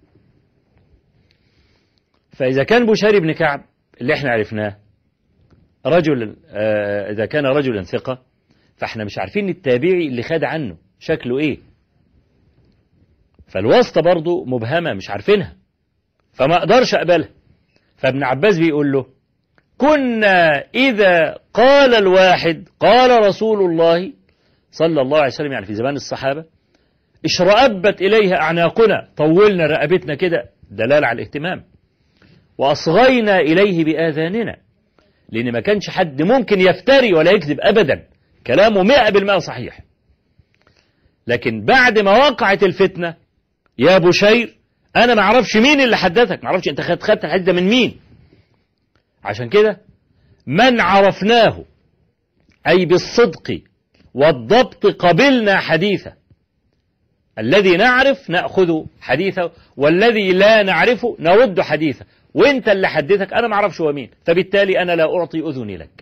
فإذا كان بشير بن كعب اللي احنا عرفناه رجل، إذا كان رجلا ثقة، فاحنا مش عارفين التابعي اللي خد عنه شكله ايه، فالواسطة برضو مبهمة مش عارفينها، فما اقدرش اقبلها. فابن عباس بيقول له كنا إذا قال الواحد قال رسول الله صلى الله عليه وسلم، يعني في زمان الصحابة، اشرأبت إليها أعناقنا، طولنا رقبتنا كده دلالة على الاهتمام، وأصغينا إليه بآذاننا، لأن ما كانش حد ممكن يفتري ولا يكذب أبدا، كلامه 100% صحيح. لكن بعد ما وقعت الفتنة يا بشير أنا ما أعرفش مين اللي حدثك، ما أعرفش أنت خدت الحديث من مين. عشان كده من عرفناه أي بالصدق والضبط قبلنا حديثه، الذي نعرف نأخذ حديثه، والذي لا نعرفه نرد حديثه، وانت اللي حدثك أنا ما أعرفش هو مين، فبالتالي أنا لا أعطي أذني لك.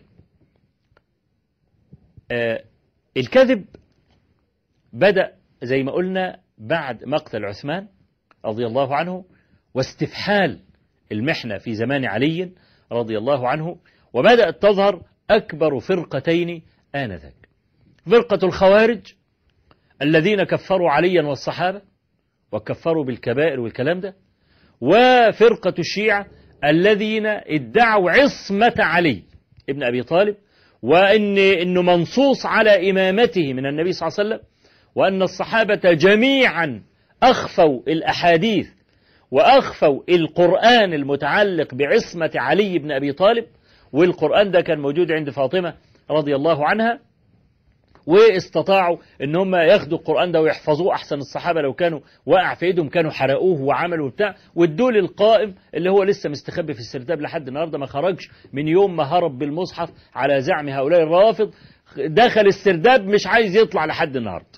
الكذب بدأ زي ما قلنا بعد مقتل عثمان رضي الله عنه واستفحال المحنة في زمان علي رضي الله عنه، وبدأت تظهر أكبر فرقتين آنذاك: فرقة الخوارج الذين كفروا عليا والصحابة وكفروا بالكبائر والكلام ده، وفرقة الشيعة الذين ادعوا عصمة علي ابن أبي طالب، وإنه منصوص على إمامته من النبي صلى الله عليه وسلم، وأن الصحابة جميعا أخفوا الأحاديث وأخفوا القرآن المتعلق بعصمة علي بن أبي طالب، والقرآن ده كان موجود عند فاطمة رضي الله عنها، واستطاعوا ان هم ياخدوا القرآن ده ويحفظوه. احسن الصحابة لو كانوا وقع في ايدهم كانوا حرقوه وعملوا بتاع، والدول القائم اللي هو لسه مستخبي في السرداب لحد النهارده ما خرجش من يوم ما هرب بالمصحف على زعم هؤلاء الرافض، دخل السرداب مش عايز يطلع لحد النهارده.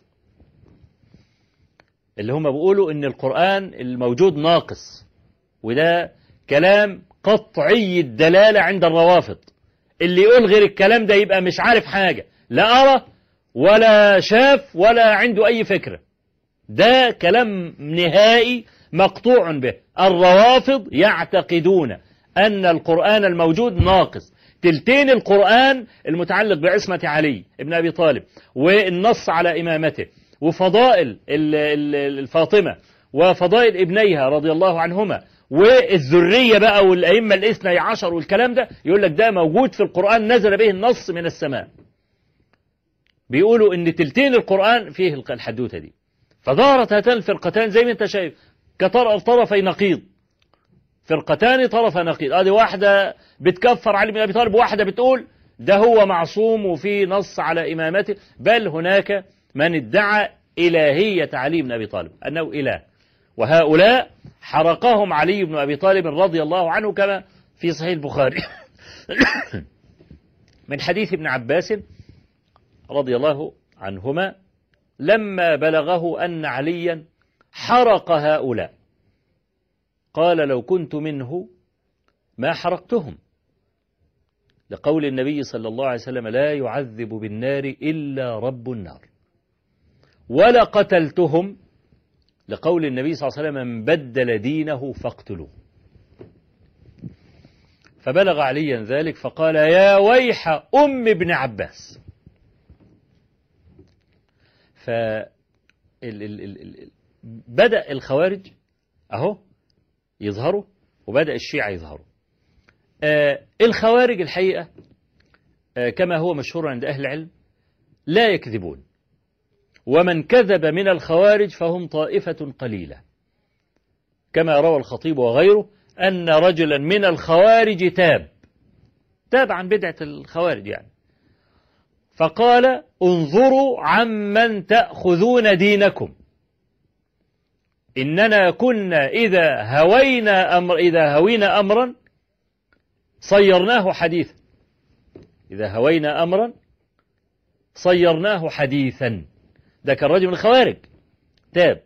اللي هم بيقولوا ان القرآن الموجود ناقص، وده كلام قطعي الدلالة عند الروافض. اللي يقول غير الكلام ده يبقى مش عارف حاجة، لا أرى ولا شاف ولا عنده أي فكرة. ده كلام نهائي مقطوع به. الروافض يعتقدون أن القرآن الموجود ناقص، تلتين القرآن المتعلق بعصمة علي ابن أبي طالب والنص على إمامته وفضائل الفاطمة وفضائل ابنيها رضي الله عنهما والذرية بقى والأئمة الاثني عشر والكلام ده، يقول لك ده موجود في القرآن نزل به النص من السماء. بيقولوا ان تلتين القرآن فيه الحدوتة دي. فدارت هاتان الفرقتان زي ما انت شايف كطرفي نقيض، فرقتان طرف نقيض. ادي واحدة بتكفر علي بن ابي طالب، واحدة بتقول ده هو معصوم وفي نص على امامته، بل هناك من ادعى الهية علي بن ابي طالب انه اله، وهؤلاء حرقهم علي بن ابي طالب رضي الله عنه كما في صحيح البخاري من حديث ابن عباس رضي الله عنهما لما بلغه أن عليا حرق هؤلاء قال لو كنت منه ما حرقتهم، لقول النبي صلى الله عليه وسلم لا يعذب بالنار إلا رب النار، ولا قتلتهم، لقول النبي صلى الله عليه وسلم من بدل دينه فاقتلوه. فبلغ عليا ذلك فقال يا ويح أم ابن عباس. بدأ الخوارج أهو يظهروا، وبدأ الشيعة يظهروا. الخوارج الحقيقة كما هو مشهور عند أهل العلم لا يكذبون، ومن كذب من الخوارج فهم طائفة قليلة، كما روى الخطيب وغيره أن رجلا من الخوارج تاب عن بدعة الخوارج يعني، فقال انظروا عمن تأخذون دينكم، إننا كنا إذا هوينا أمرا صيرناه حديثا، إذا هوينا أمرا صيرناه حديثا. ده كان رجل من الخوارج تاب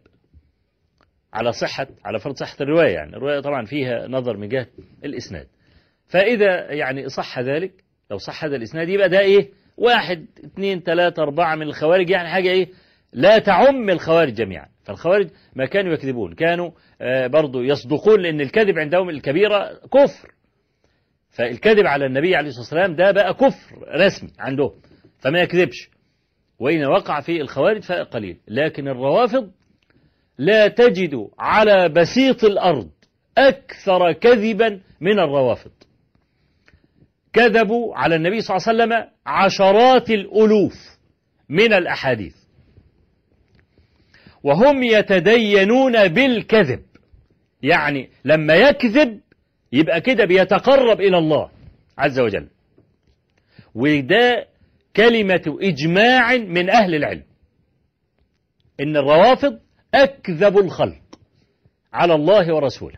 على فرض صحة الرواية، يعني الرواية طبعا فيها نظر من جهة الإسناد، فإذا يعني صح ذلك، لو صح هذا الإسناد يبقى ده إيه 1 2 3 4 من الخوارج، يعني حاجة إيه لا تعم الخوارج جميعا. فالخوارج ما كانوا يكذبون، كانوا برضو يصدقون، لأن الكذب عندهم الكبيرة كفر، فالكذب على النبي عليه الصلاة والسلام ده بقى كفر رسمي عندهم، فما يكذبش، وإن وقع في الخوارج فقليل. لكن الروافض لا تجد على بسيط الأرض أكثر كذبا من الروافض. كذبوا على النبي صلى الله عليه وسلم عشرات الألوف من الأحاديث، وهم يتدينون بالكذب، يعني لما يكذب يبقى كده بيتقرب إلى الله عز وجل، وده كلمة إجماع من أهل العلم إن الروافض أكذب الخلق على الله ورسوله.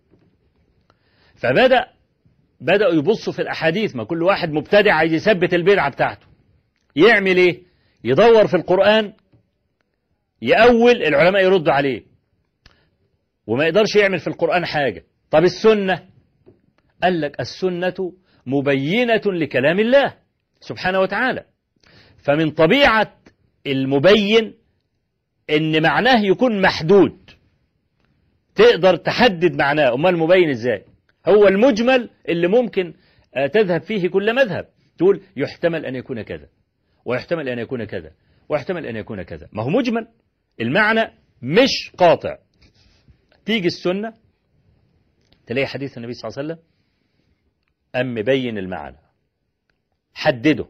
بدأوا يبصوا في الأحاديث، ما كل واحد مبتدع عايز يثبت البدعة بتاعته، يعمل إيه؟ يدور في القرآن، يأول العلماء يردوا عليه، وما يقدرش يعمل في القرآن حاجة. طب السنة؟ قال لك السنة مبينة لكلام الله سبحانه وتعالى، فمن طبيعة المبين إن معناه يكون محدود، تقدر تحدد معناه. أمال المبين إزاي؟ هو المجمل اللي ممكن تذهب فيه كل مذهب، تقول يحتمل أن يكون كذا، ويحتمل أن يكون كذا، ويحتمل أن يكون كذا، ما هو مجمل، المعنى مش قاطع. تيجي السنة تلاقي حديث النبي صلى الله عليه وسلم أم مبين المعنى، حدده،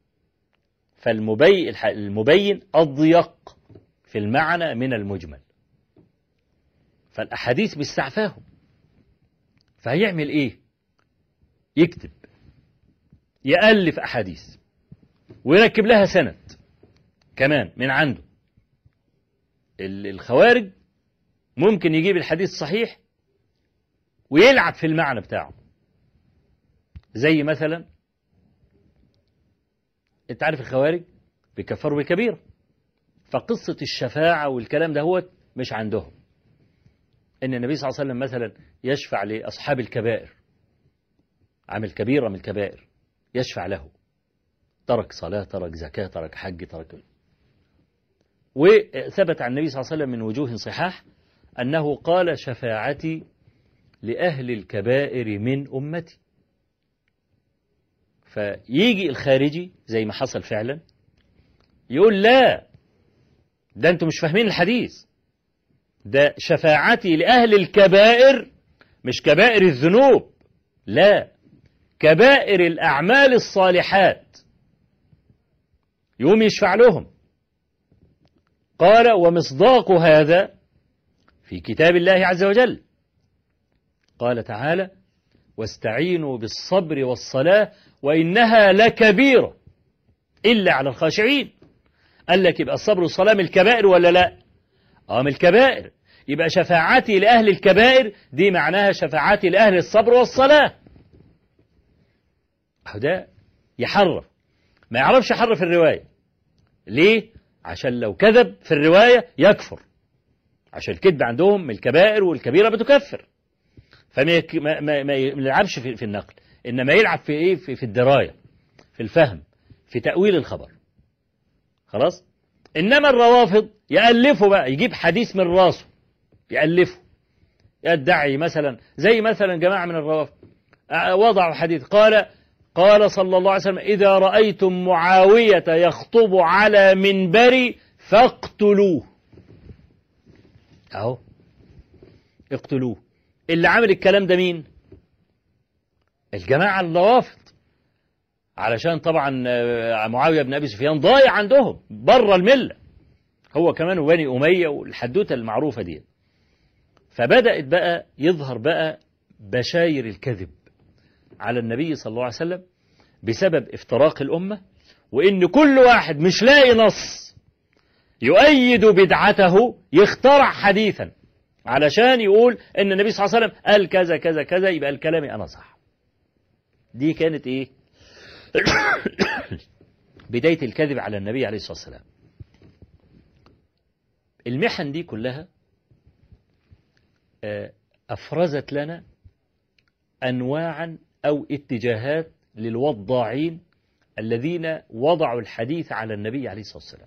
فالمبين أضيق في المعنى من المجمل، فالأحاديث بيستعفاهم، فهيعمل إيه؟ يكتب، يألف أحاديث ويركب لها سند كمان من عنده. الخوارج ممكن يجيب الحديث صحيح ويلعب في المعنى بتاعه، زي مثلا انت عارف الخوارج بيكفروا بالكبيرة، فقصة الشفاعة والكلام ده هو مش عندهم، ان النبي صلى الله عليه وسلم مثلا يشفع لأصحاب الكبائر، عمل كبيرة من الكبائر يشفع له، ترك صلاة، ترك زكاة، ترك حج، ترك. وثبت عن النبي صلى الله عليه وسلم من وجوه صحاح أنه قال شفاعتي لأهل الكبائر من أمتي. فيجي الخارجي زي ما حصل فعلا يقول لا، ده أنتم مش فاهمين الحديث، ده شفاعتي لأهل الكبائر، مش كبائر الذنوب، لا، كبائر الأعمال الصالحات، يوم يشفع لهم. قال ومصداق هذا في كتاب الله عز وجل، قال تعالى واستعينوا بالصبر والصلاة وإنها لكبيرة إلا على الخاشعين. قال لك يبقى الصبر والصلاة من الكبائر ولا لا؟ من الكبائر، يبقى شفاعتي لأهل الكبائر دي معناها شفاعتي لأهل الصبر والصلاة. ده يحرف، ما يعرفش يحرف الرواية. ليه؟ عشان لو كذب في الرواية يكفر، عشان الكذب عندهم من الكبائر والكبيرة بتكفر، فما يلعبش في النقل، إنما يلعب في إيه؟ في الدراية، في الفهم، في تأويل الخبر. خلاص؟ إنما الروافض يألفوا بقى، يجيب حديث من راسه يألفه، يدعي مثلا زي مثلا جماعة من الروافض وضعوا حديث قال صلى الله عليه وسلم إذا رأيتم معاوية يخطب على منبر فاقتلوه. أهو اقتلوه. اللي عامل الكلام ده مين؟ الجماعة الروافض، علشان طبعا معاوية بن أبي سفيان ضايع عندهم بره الملة، هو كمان وبني أمية والحدوتة المعروفة دي. فبدأت بقى يظهر بقى بشاير الكذب على النبي صلى الله عليه وسلم بسبب افتراق الأمة، وإن كل واحد مش لاقي نص يؤيد بدعته يخترع حديثا علشان يقول إن النبي صلى الله عليه وسلم قال كذا كذا كذا، يبقى الكلام أنا صح. دي كانت إيه؟ بداية الكذب على النبي عليه الصلاة والسلام. المحن دي كلها أفرزت لنا أنواعا أو اتجاهات للوضاعين الذين وضعوا الحديث على النبي عليه الصلاة والسلام.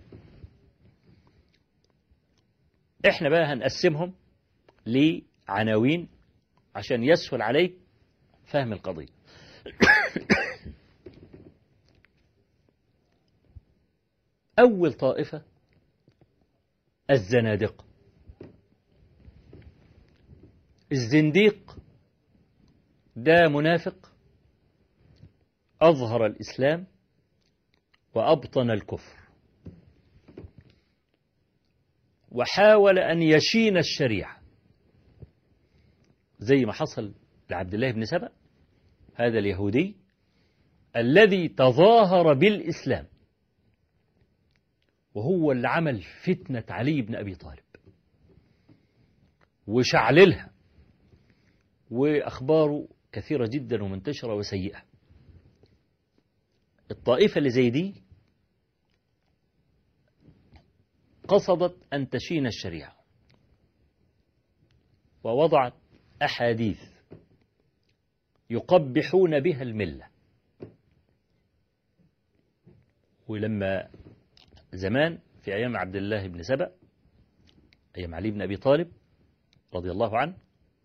احنا بقى هنقسمهم لعناوين عشان يسهل عليك فهم القضية. أول طائفة الزنادقة. الزنديق ده منافق أظهر الإسلام وأبطن الكفر، وحاول أن يشين الشريعة زي ما حصل لعبد الله بن سبأ، هذا اليهودي الذي تظاهر بالإسلام، وهو اللي عمل فتنة علي بن أبي طالب وشعللها، وأخباره كثيرة جدا ومنتشرة وسيئة. الطائفة اللي زي دي قصدت أن تشين الشريعة، ووضعت أحاديث يقبحون بها الملة. ولما زمان في أيام عبد الله بن سبأ، أيام علي بن أبي طالب رضي الله عنه،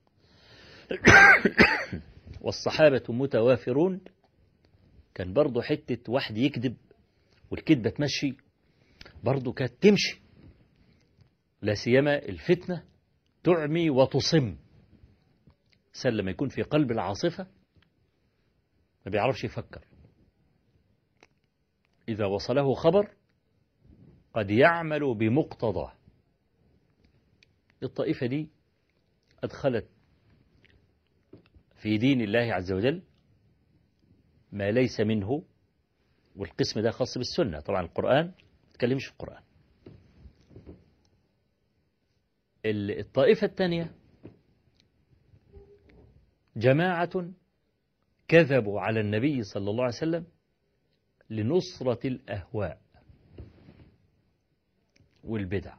والصحابة متوافرون، كان برضو حتة واحد يكذب والكذبة تمشي برضو كانت تمشي، لا سيما الفتنة تعمي وتصم. لما يكون في قلب العاصفة ما بيعرفش يفكر، إذا وصله خبر قد يعمل بمقتضاه. الطائفة دي أدخلت في دين الله عز وجل ما ليس منه، والقسم ده خاص بالسنة. طبعا القرآن ما تكلمش في القرآن. الطائفة الثانية جماعة كذبوا على النبي صلى الله عليه وسلم لنصرة الأهواء والبدع،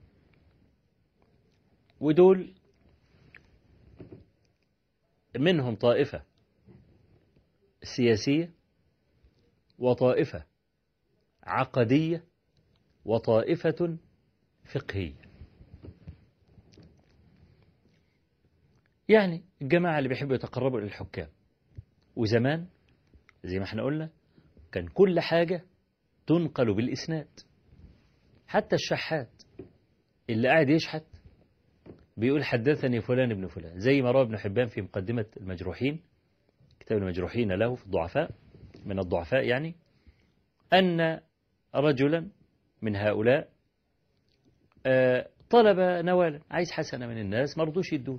ودول منهم طائفة سياسية، وطائفة عقدية، وطائفة فقهية. يعني الجماعة اللي بيحبوا يتقربوا إلى الحكام، وزمان زي ما احنا قلنا كان كل حاجة تنقل بالإسناد، حتى الشحات اللي قاعد يشحت بيقول حدثني فلان ابن فلان، زي ما روى ابن حبان في مقدمة المجروحين، كتاب المجروحين له في الضعفاء، من الضعفاء يعني، أن رجلا من هؤلاء طلب نوالا، عايز حسنة من الناس، ما رضوش يدول،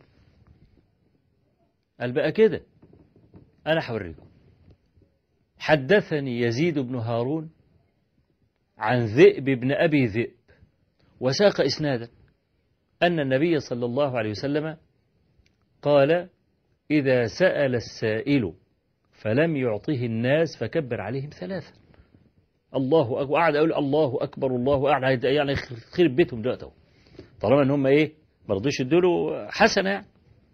قال بقى كده أنا هوريكم. حدثني يزيد بن هارون عن ذئب بن أبي ذئب، وساق إسنادا أن النبي صلى الله عليه وسلم قال: إذا سأل السائل فلم يعطه الناس فكبر عليهم ثلاثا. الله أكبر، قاعد أقول الله أكبر الله، قاعد يعني خرب بيتهم دلوقتي، طالما إن هم إيه ما رضوش يدوا حسنة يعني.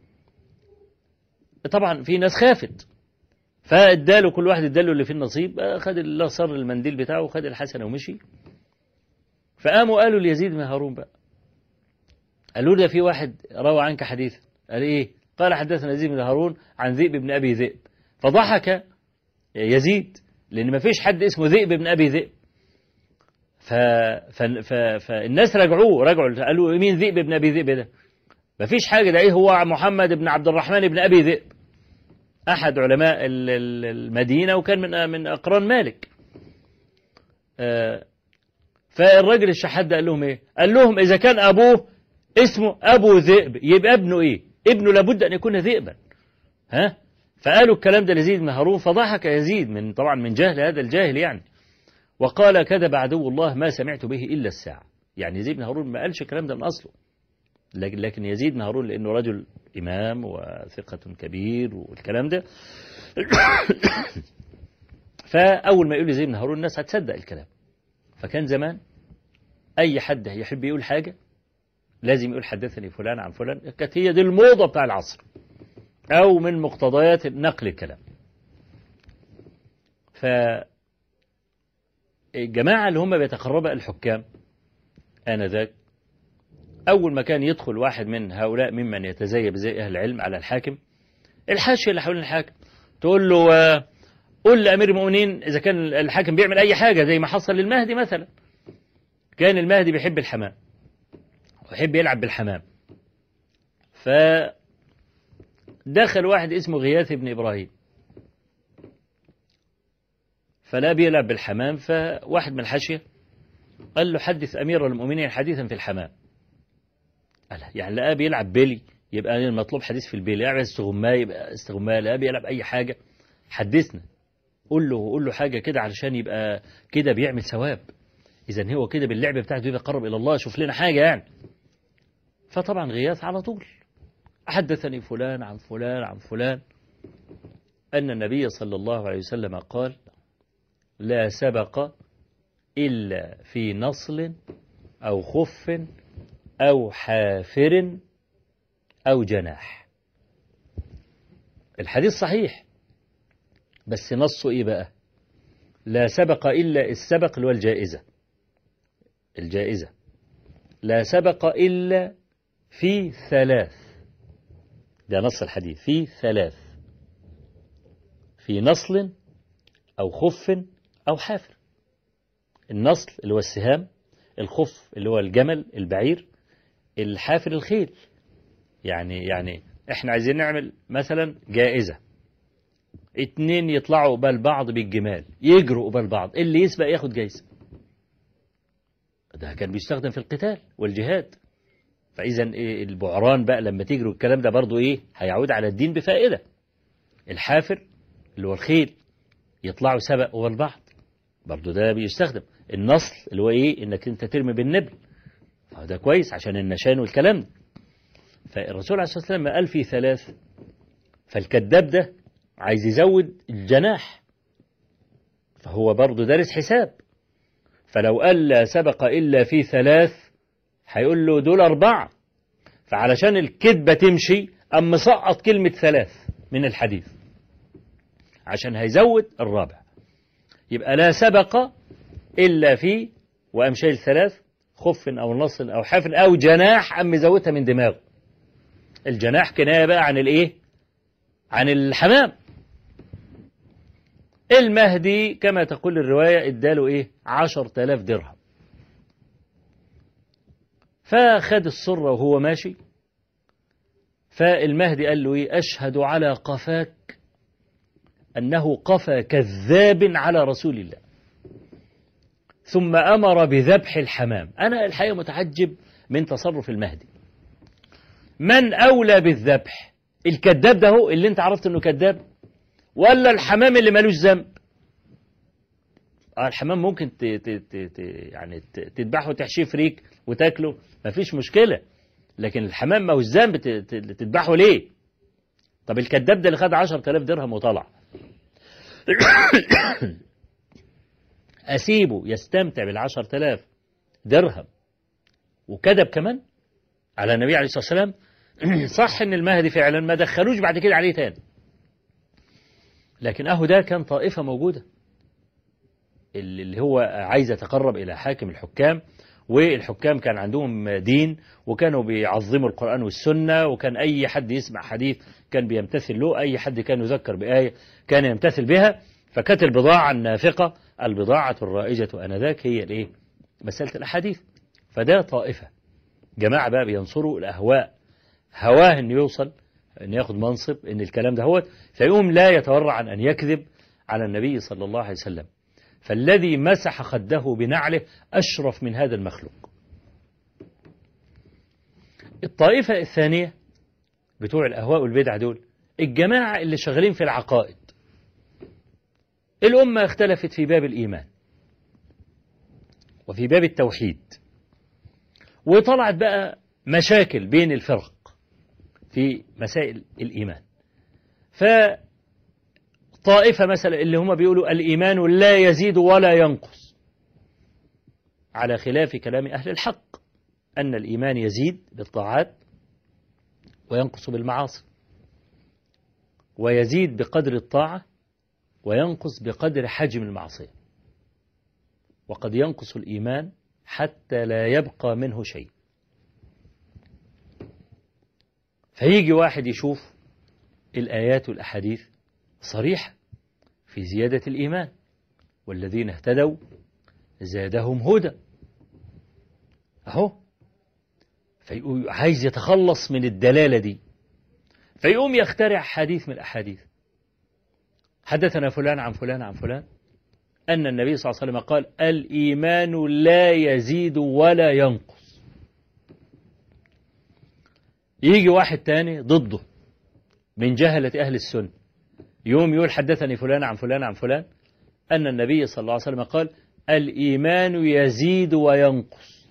طبعا في ناس خافت، فاداله كل واحد اداله اللي في النصيب، خد الله صر المنديل بتاعه وخد الحسنة ومشي. فقاموا قالوا ليزيد بن هارون بقى، قالوا ده في واحد روى عنك حديث، قال إيه؟ قال حدثنا يزيد بن هارون عن ذئب بن أبي ذئب. فضحك يزيد، لأن ما فيش حد اسمه ذئب بن أبي ذئب. فالناس رجعوا قالوا مين ذئب بن أبي ذئب ده؟ ما فيش حاجة، ده إيه هو محمد بن عبد الرحمن بن أبي ذئب. أحد علماء المدينة، وكان من أقران مالك. فالراجل الشحات ده قال لهم إيه؟ قال لهم إذا كان أبوه اسمه أبو ذئب يبقى ابنه إيه؟ ابنه لابد أن يكون ذئبا. ها؟ فقالوا الكلام ده ليزيد بن هارون، فضحك يزيد طبعا من جهل هذا الجاهل يعني، وقال كذب عدو الله ما سمعت به إلا الساعة. يعني يزيد بن هارون ما قالش الكلام ده من أصله، لكن يزيد بن هارون لأنه رجل إمام وثقة كبير والكلام ده فأول ما يقول يزيد بن هارون الناس هتصدق الكلام. فكان زمان أي حد يحب يقول حاجة لازم يقول حدثني فلان عن فلان، كانت هي دي الموضة بتاع العصر أو من مقتضيات نقل الكلام. فالجماعة اللي هم بيتقربوا الحكام آنذاك، أول ما كان يدخل واحد من هؤلاء ممن يتزيب زي أهل العلم على الحاكم، الحاشية اللي حوالين الحاكم تقول له قل لأمير المؤمنين إذا كان الحاكم بيعمل أي حاجة، زي ما حصل للمهدي مثلا. كان المهدي بيحب الحمام ويحب يلعب بالحمام، فدخل واحد اسمه غياث بن إبراهيم، فلا بيلعب بالحمام، فواحد من الحاشية قال له حدث أمير المؤمنين حديثا في الحمام. قال يعني لقاه بيلعب بيلي يبقى المطلوب حديث في البيلي، يلعب استغماء يبقى استغماء، لقاه بيلعب أي حاجة حدثنا، قول له حاجة كده علشان يبقى كده بيعمل ثواب، إذا هو كده باللعب بتاعته يبقى قرب إلى الله، شوف لنا حاجة يعني. فطبعا غياث على طول حدثني فلان عن فلان عن فلان أن النبي صلى الله عليه وسلم قال لا سبق إلا في نصل أو خف أو حافر أو جناح. الحديث صحيح، بس نصه إيه بقى؟ لا سبق إلا السبق اللي هو الجائزة لا سبق إلا في ثلاث، ده نص الحديث، في ثلاث، في نصل أو خف أو حافر. النصل اللي هو السهام، الخف اللي هو الجمل البعير، الحافر الخيل. يعني احنا عايزين نعمل مثلا جائزة، 2 يطلعوا قبال بعض بالجمال يجروا قبال بعض، اللي يسبق ياخد جائزة. ده كان بيستخدم في القتال والجهاد. فإذا البعران بقى لما تجروا الكلام ده برضو هيعود على الدين بفائدة. الحافر اللي هو الخيل يطلعوا سبق قبال بعض، برضو ده بيستخدم. النصل اللي هو انك انت ترمي بالنبل، فده كويس عشان النشان والكلام ده. فالرسول عليه الصلاة والسلام قال في ثلاث، فالكذاب ده عايز يزود الجناح، فهو برضو دارس حساب، فلو قال لا سبق إلا في ثلاث هيقول له دول 4، فعلشان الكذبة تمشي أم مسقط كلمة ثلاث من الحديث عشان هيزود الرابع. يبقى لا سبق إلا في وأمشي الثلاث، خف أو نصل أو حافل أو جناح، أم مزودها من دماغه. الجناح كناية بقى عن عن الحمام. المهدي كما تقول الرواية اداله 10,000 درهم. فخد الصرة وهو ماشي، فالمهدي قال له أشهد على قفاك أنه قفى كذاب على رسول الله، ثم أمر بذبح الحمام. أنا الحقيقة متعجب من تصرف المهدي. من أولى بالذبح؟ الكذاب ده هو اللي انت عرفت انه كذاب، ولا الحمام اللي مالوش ذنب؟ الحمام ممكن يعني تذبحه وتحشيه فريك وتاكله، مفيش مشكلة، لكن الحمام مالوش ذنب تذبحه ليه؟ طب الكذاب ده اللي خد 10,000 درهم وطلع أسيبه يستمتع بال10,000 درهم وكذب كمان على النبي عليه الصلاة والسلام؟ صح ان المهدي فعلا ما دخلوش بعد كده عليه تاني، لكن ده كان طائفة موجودة اللي هو عايز يتقرب إلى حاكم الحكام، والحكام كان عندهم دين وكانوا بيعظموا القرآن والسنة، وكان أي حد يسمع حديث كان بيمتثل له، أي حد كان يذكر بآية كان يمتثل بها. فكانت البضاعة النافقة، البضاعة الرائجة آنذاك هي مسألة الأحاديث. فده طائفة جماعة بقى بينصروا الأهواء، هواه أن يوصل أن يأخذ منصب أن الكلام ده هو، فيقوم لا يتورع عن أن يكذب على النبي صلى الله عليه وسلم. فالذي مسح خده بنعله أشرف من هذا المخلوق. الطائفة الثانية بتوع الأهواء والبدع دول الجماعة اللي شغالين في العقائد. الأمة اختلفت في باب الإيمان وفي باب التوحيد، وطلعت بقى مشاكل بين الفرق في مسائل الإيمان. فطائفة مثلا اللي هم بيقولوا الإيمان لا يزيد ولا ينقص، على خلاف كلام أهل الحق أن الإيمان يزيد بالطاعات وينقص بالمعاصي، ويزيد بقدر الطاعة وينقص بقدر حجم المعصية، وقد ينقص الإيمان حتى لا يبقى منه شيء. فيجي واحد يشوف الآيات والأحاديث صريحة في زيادة الإيمان، والذين اهتدوا زادهم هدى أهو، عايز يتخلص من الدلالة دي، فيقوم يخترع حديث من الأحاديث. حدثنا فلان عن فلان عن فلان أن النبي صلى الله عليه وسلم قال الإيمان لا يزيد ولا ينقص. يجي واحد تاني ضده من جهلة أهل السنة يوم يقول حدثني فلان عن فلان عن فلان أن النبي صلى الله عليه وسلم قال الإيمان يزيد وينقص،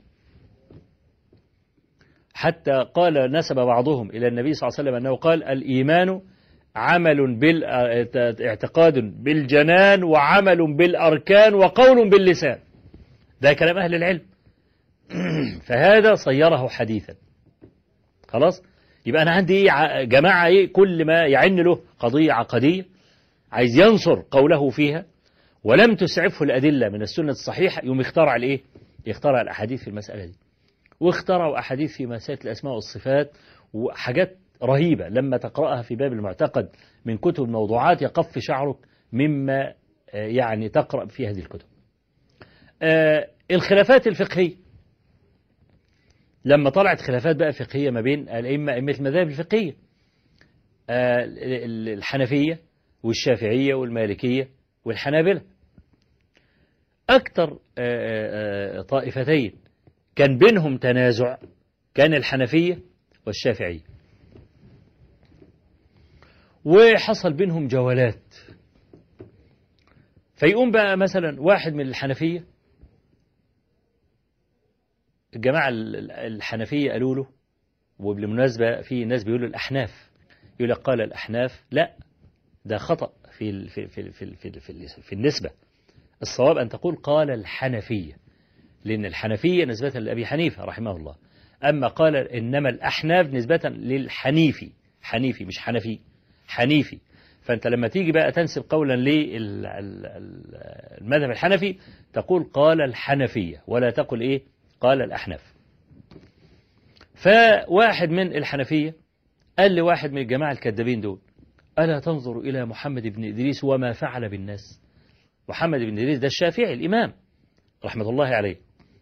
حتى قال نسب بعضهم إلى النبي صلى الله عليه وسلم أنه قال الإيمان عمل اعتقاد بالجنان وعمل بالأركان وقول باللسان. ده كلام أهل العلم. فهذا صيره حديثا. خلاص، يبقى أنا عندي جماعة كل ما يعن له قضية عقدية عايز ينصر قوله فيها ولم تسعفه الأدلة من السنة الصحيحة، يوم يخترع يخترع الأحاديث في المسألة دي، واخترعوا أحاديث في مسائل الأسماء والصفات وحاجات رهيبة لما تقرأها في باب المعتقد من كتب الموضوعات يقف شعرك مما يعني تقرأ في هذه الكتب. الخلافات الفقهية، لما طلعت خلافات بقى فقهية ما بين أئمة المذاهب الفقهية، الحنفية والشافعية والمالكية والحنابلة، أكثر طائفتين كان بينهم تنازع كان الحنفية والشافعية، وحصل بينهم جولات. فيقوم بقى مثلا واحد من الحنفية، الجماعة الحنفية قالوا له، وبالمناسبة في ناس بيقولوا الأحناف، يقول لك قال الأحناف، لا ده خطأ في النسبة. الصواب أن تقول قال الحنفية، لأن الحنفية نسبة لأبي حنيفة رحمه الله، أما قال إنما الأحناف نسبة للحنيفي، حنيفي مش حنفي، حنيفي. فأنت لما تيجي بقى تنسب قولا للمذهب الحنفي تقول قال الحنفية ولا تقول قال الأحناف. فواحد من الحنفية قال لواحد من الجماعة الكذابين دول ألا تنظر إلى محمد بن إدريس وما فعل بالناس؟ محمد بن إدريس ده الشافعي الإمام رحمة الله عليه.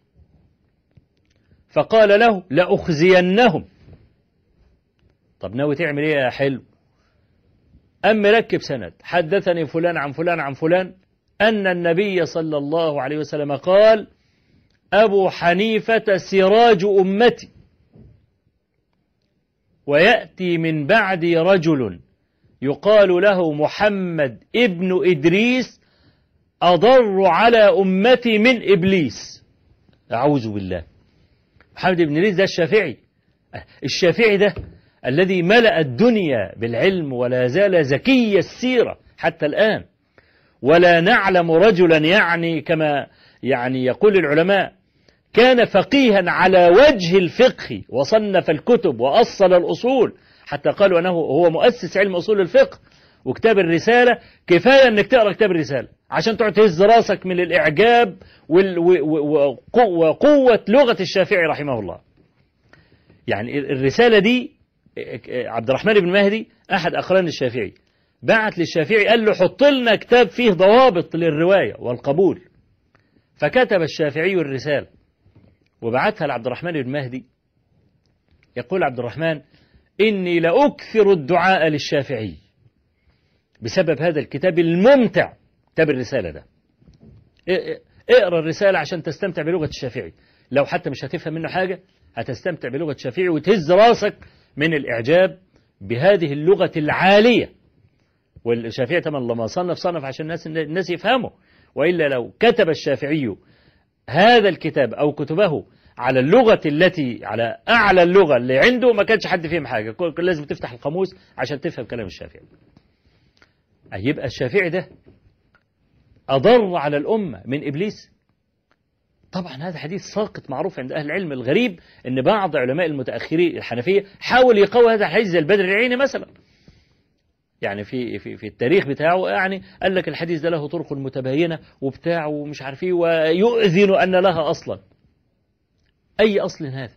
فقال له لأخزينهم. طب ناوي تعمل إيه يا حلو؟ ركب سند حدثني فلان عن فلان عن فلان أن النبي صلى الله عليه وسلم قال أبو حنيفة سراج أمتي ويأتي من بعدي رجل يقال له محمد ابن إدريس أضر على أمتي من إبليس. أعوذ بالله. محمد ابن إدريس ده الشافعي ده الذي ملأ الدنيا بالعلم ولا زال زكي السيرة حتى الآن، ولا نعلم رجلا يعني كما يعني يقول العلماء كان فقيها على وجه الفقه وصنف الكتب وأصل الأصول، حتى قالوا أنه هو مؤسس علم أصول الفقه. وكتاب الرسالة كفاية أنك تقرأ كتاب الرسالة عشان تقعد تهز راسك من الإعجاب وقوة لغة الشافعي رحمه الله. يعني الرسالة دي عبد الرحمن بن مهدي أحد أقران الشافعي بعت للشافعي قال له حط لنا كتاب فيه ضوابط للرواية والقبول، فكتب الشافعي الرسالة وبعتها لعبد الرحمن بن مهدي. يقول عبد الرحمن إني لأكثر الدعاء للشافعي بسبب هذا الكتاب الممتع، كتاب الرسالة ده. اقرأ الرسالة عشان تستمتع بلغة الشافعي، لو حتى مش هتفهم منه حاجة هتستمتع بلغة الشافعي وتهز راسك من الإعجاب بهذه اللغة العالية. والشافعي طبعا لما صنف عشان الناس يفهموا، وإلا لو كتب الشافعي هذا الكتاب أو كتبه على اللغة التي على أعلى اللغة اللي عنده ما كانش حد فيهم حاجة، كل لازم تفتح القاموس عشان تفهم كلام الشافعي. يبقى الشافعي ده أضر على الأمة من إبليس. طبعا هذا حديث ساقط معروف عند أهل العلم. الغريب أن بعض علماء المتأخرين الحنفية حاول يقوي هذا الحديث زي البدر العيني مثلا، يعني في التاريخ بتاعه يعني قال لك الحديث ده له طرق متباينة وبتاع ومش عارف ايه ويؤذن أن لها أصلا. أي أصل هذا؟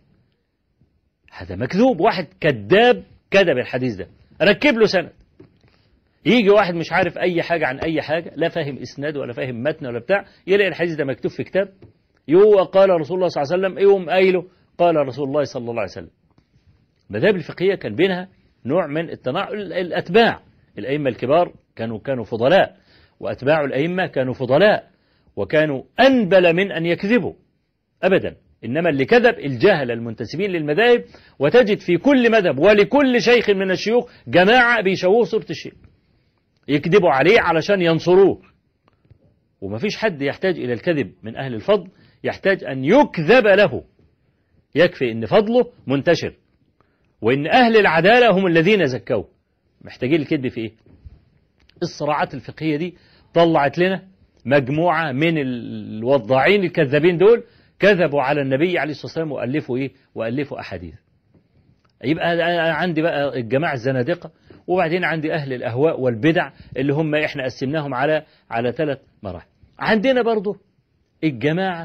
هذا مكذوب، واحد كذاب كذب الحديث ده، ركب له سند. يجي واحد مش عارف أي حاجة عن أي حاجة، لا فاهم إسناد ولا فاهم متن ولا بتاع، يلاقي الحديث ده مكتوب في كتاب قال رسول الله صلى الله عليه وسلم، يقوم قايله قال رسول الله صلى الله عليه وسلم. المذاهب الفقهية كان بينها نوع من التناقض. الأتباع الأئمة الكبار كانوا فضلاء، وأتباع الأئمة كانوا فضلاء، وكانوا أنبل من أن يكذبوا أبدا. إنما اللي كذب الجهل المنتسبين للمذاهب، وتجد في كل مذهب ولكل شيخ من الشيوخ جماعة بيشوهوا صورة الشيخ يكذبوا عليه علشان ينصروه. ومفيش حد يحتاج إلى الكذب من أهل الفضل، يحتاج أن يكذب له. يكفي أن فضله منتشر وأن أهل العدالة هم الذين زكوه. محتاجين الكذب في إيه؟ الصراعات الفقهية دي طلعت لنا مجموعة من الوضاعين الكذابين دول كذبوا على النبي عليه الصلاة والسلام وألفوا إيه؟ وألفوا أحاديث. يبقى عندي بقى الجماعة الزنادقة، وبعدين عندي أهل الأهواء والبدع اللي هم إحنا قسمناهم على 3 مراحل. عندنا برضو الجماعة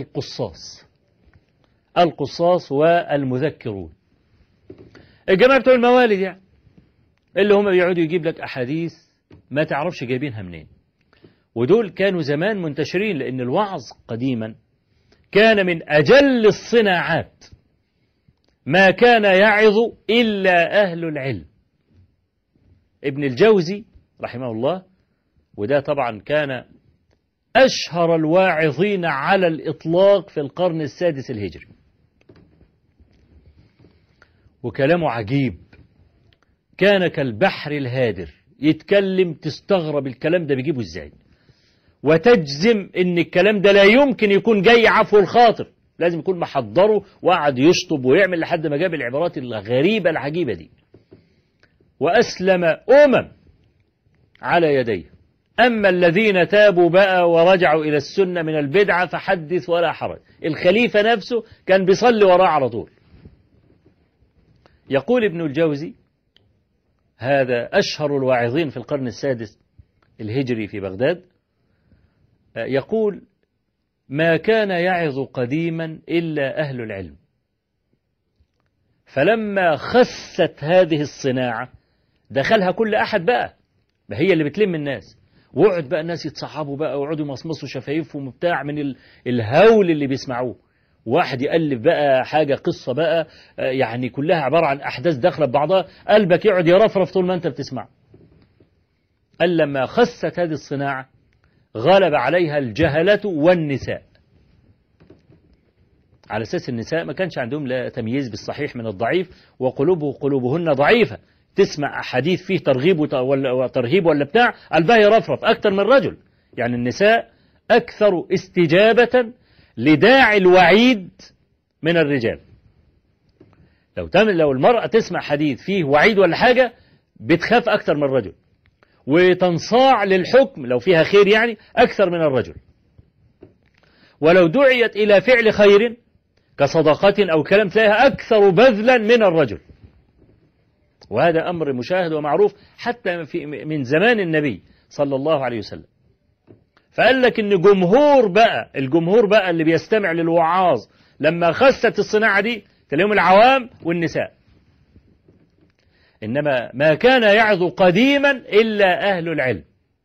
القصاص والمذكرون، الجماعة بتوع الموالد يعني، اللي هم بيقعدوا يجيب لك أحاديث ما تعرفش جايبينها منين. ودول كانوا زمان منتشرين، لأن الوعظ قديما كان من أجل الصناعات، ما كان يعظ إلا أهل العلم. ابن الجوزي رحمه الله، وده طبعا كان أشهر الواعظين على الإطلاق في القرن السادس الهجري، وكلامه عجيب، كان كالبحر الهادر، يتكلم تستغرب الكلام ده بيجيبه ازاي، وتجزم ان الكلام ده لا يمكن يكون جاي عفو الخاطر، لازم يكون محضره وقعد يشطب ويعمل لحد ما جاب العبارات الغريبة العجيبة دي. وأسلم على يديه. أما الذين تابوا بقى ورجعوا إلى السنة من البدعة فحدث ولا حرج. الخليفة نفسه كان بيصلي وراه على طول. يقول ابن الجوزي، هذا أشهر الواعظين في القرن السادس الهجري في بغداد، يقول: ما كان يعظ قديما إلا أهل العلم، فلما خست هذه الصناعة دخلها كل أحد بقى، ما هي اللي بتلم الناس، وقعد بقى الناس يتصحبوا بقى ويقعدوا يمصمصوا شفايفهم وبتاع من الهول اللي بيسمعوه. واحد يألف بقى حاجة قصة بقى يعني كلها عبارة عن أحداث داخلة ببعضها، قلبك يقعد يرفرف طول ما أنت بتسمع. قال لما خست هذه الصناعة غلب عليها الجهلة والنساء، على أساس النساء ما كانش عندهم لا تمييز بالصحيح من الضعيف، وقلوبهن ضعيفة، تسمع أحاديث فيه ترغيب وترهيب ولا بتاع قلبها يرفرف أكثر من الرجل. يعني النساء أكثر استجابة لداعي الوعيد من الرجال. لو المرأة تسمع حديث فيه وعيد ولا حاجة بتخاف أكثر من الرجل، وتنصاع للحكم لو فيها خير يعني أكثر من الرجل. ولو دعيت إلى فعل خير كصدقة أو كلام تلاقيها أكثر بذلا من الرجل. وهذا أمر مشاهد ومعروف حتى من زمان النبي صلى الله عليه وسلم. فقال لك إن الجمهور بقى اللي بيستمع للوعاظ لما خست الصناعة دي تلاقيهم العوام والنساء. إنما ما كان يعظ قديما إلا أهل العلم.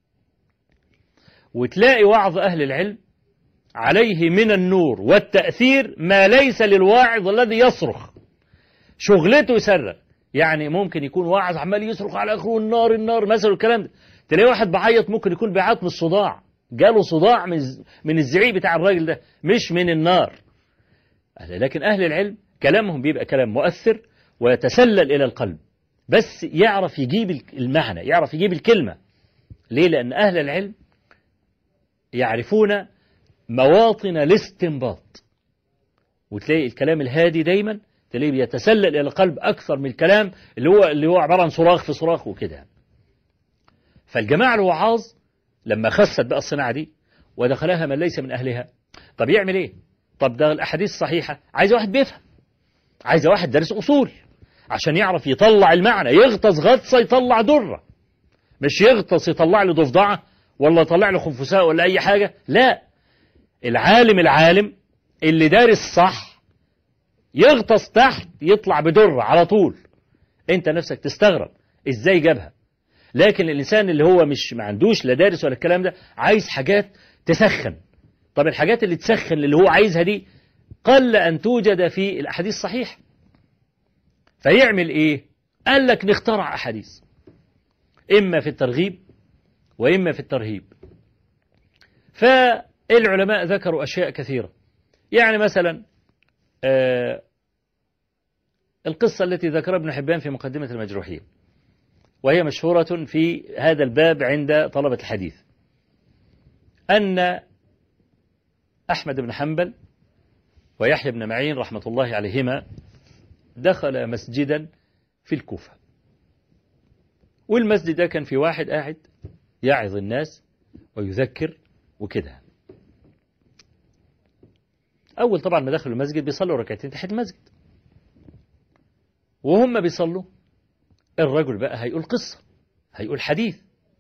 وتلاقي وعظ أهل العلم عليه من النور والتأثير ما ليس للواعظ الذي يصرخ، شغلته يصرخ، يعني ممكن يكون واعظ عمال يصرخ على اخره النار النار مثلا الكلام ده، تلاقي واحد بعيط ممكن يكون بيعيط من الصداع، جاله صداع من الزعيق بتاع الراجل ده مش من النار. لكن أهل العلم كلامهم بيبقى كلام مؤثر ويتسلل إلى القلب، بس يعرف يجيب المعنى، يعرف يجيب الكلمة. ليه؟ لأن أهل العلم يعرفون مواطن الاستنباط، وتلاقي الكلام الهادي دايما تلاقيه بيتسلل إلى القلب أكثر من الكلام اللي هو عبارة عن صراخ في صراخ وكده. فالجماعة الوعاظ لما خست بقى الصناعة دي ودخلها من ليس من أهلها، طب يعمل إيه؟ طب ده الأحاديث الصحيحة عايز واحد بيفهم، عايز واحد دارس أصول عشان يعرف يطلع المعنى، يغطس غطسة يطلع درة، مش يغطس يطلع له ضفدعة ولا يطلع له خنفساء ولا أي حاجة. لا، العالم اللي دارس صح يغطس تحت يطلع بدرة على طول، انت نفسك تستغرب ازاي جابها. لكن الإنسان اللي هو مش ما عندوش لا دارس ولا الكلام ده عايز حاجات تسخن. طب الحاجات اللي تسخن اللي هو عايزها دي قل أن توجد في الأحاديث الصحيحة، فيعمل إيه؟ قال لك نخترع أحاديث إما في الترغيب وإما في الترهيب. فالعلماء ذكروا أشياء كثيرة، يعني مثلا القصة التي ذكرها ابن حبان في مقدمة المجروحين، وهي مشهورة في هذا الباب عند طلبة الحديث، أن أحمد بن حنبل ويحيى بن معين رحمة الله عليهما دخل مسجدا في الكوفة، والمسجد ده كان في واحد قاعد يعظ الناس ويذكر وكده. أول طبعا ما دخلوا المسجد بيصلوا ركعتين تحت المسجد، وهم بيصلوا الرجل بقى هيقول قصة، هيقول حديث.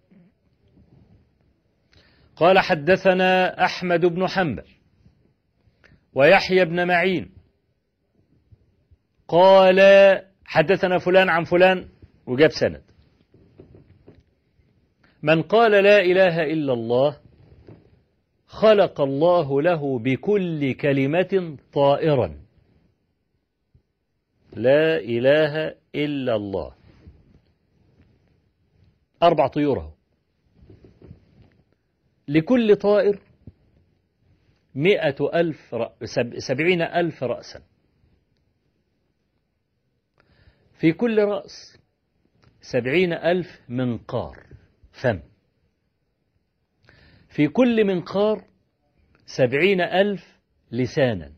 قال حدثنا أحمد بن حنبل ويحيى بن معين قال حدثنا فلان عن فلان، وجاب سند. من قال لا إله إلا الله خلق الله له بكل كلمة طائرا. لا إله إلا الله 4 طيور، لكل طائر 70,000 رأسا، في كل رأس 70,000 منقار فم، في كل منقار 70,000 لسانا،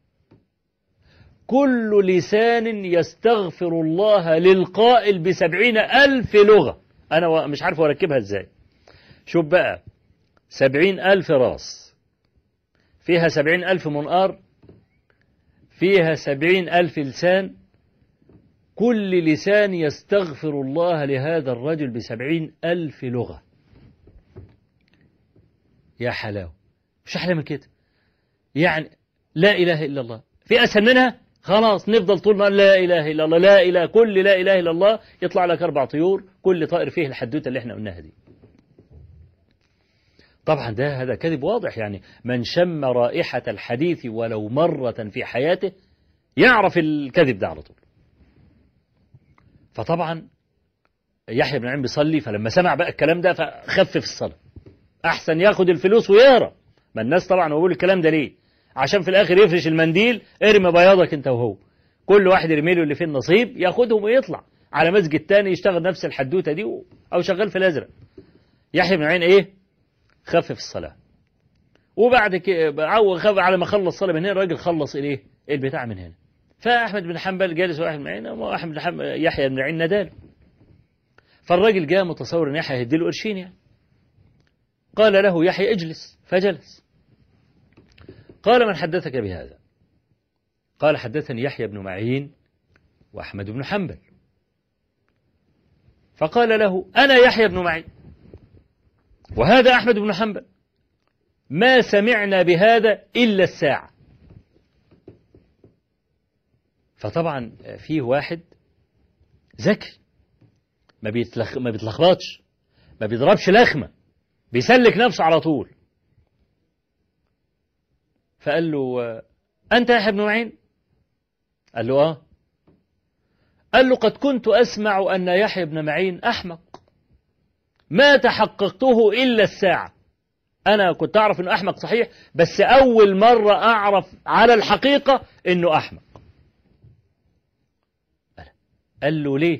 كل لسان يستغفر الله للقائل ب70,000 لغة. أنا مش عارف أركبها إزاي. شوف بقى 70,000 راس فيها 70,000 منقار، فيها 70,000 لسان، كل لسان يستغفر الله لهذا الرجل ب70,000 لغة. يا حلاوة، مش أحلى من كده. يعني لا إله إلا الله في أسهل منها؟ خلاص نفضل طول ما لا إله إلا الله، لا إله، كل لا إله إلا الله يطلع لك 4 طيور، كل طائر فيه الحدوتة اللي احنا قلناها دي. طبعا هذا كذب واضح، يعني من شم رائحة الحديث ولو مرة في حياته يعرف الكذب ده على طول. فطبعا يحيى بن معين بيصلي، فلما سمع بقى الكلام ده فخفف الصلاة، أحسن ياخد الفلوس ويهرب. ما الناس طبعا بيقول الكلام ده ليه؟ عشان في الآخر يفرش المنديل، ارمي بياضك انت وهو، كل واحد يرمي له اللي فيه النصيب ياخدهم ويطلع على مسجد تاني يشتغل نفس الحدوتة دي، أو شغال في الأزرق. يحيى بن معين إيه؟ خفف الصلاة. وبعد كده على ما خلص صلاة من هنا الراجل خلص إيه؟ البتاع من هنا. فأحمد بن حنبل جالس واحد بن معين، وأحمد بن حنبل يحيى بن معين نداله. فالراجل جاء متصور إن يحيى هيديله قرشين يعني. قال له يحيى اجلس، فجلس. قال من حدثك بهذا؟ قال حدثني يحيى بن معين وأحمد بن حنبل. فقال له أنا يحيى بن معين وهذا أحمد بن حنبل، ما سمعنا بهذا إلا الساعة. فطبعا فيه واحد ذكي ما بيتلخبطش، ما بيضربش لخمة، بيسلك نفسه على طول. فقال له أنت يا يحيى بن معين؟ قال له قال له: قد كنت أسمع أن يحيى بن معين أحمق، ما تحققته إلا الساعة. أنا كنت أعرف أنه أحمق صحيح، بس أول مرة أعرف على الحقيقة أنه أحمق. قال له: ليه؟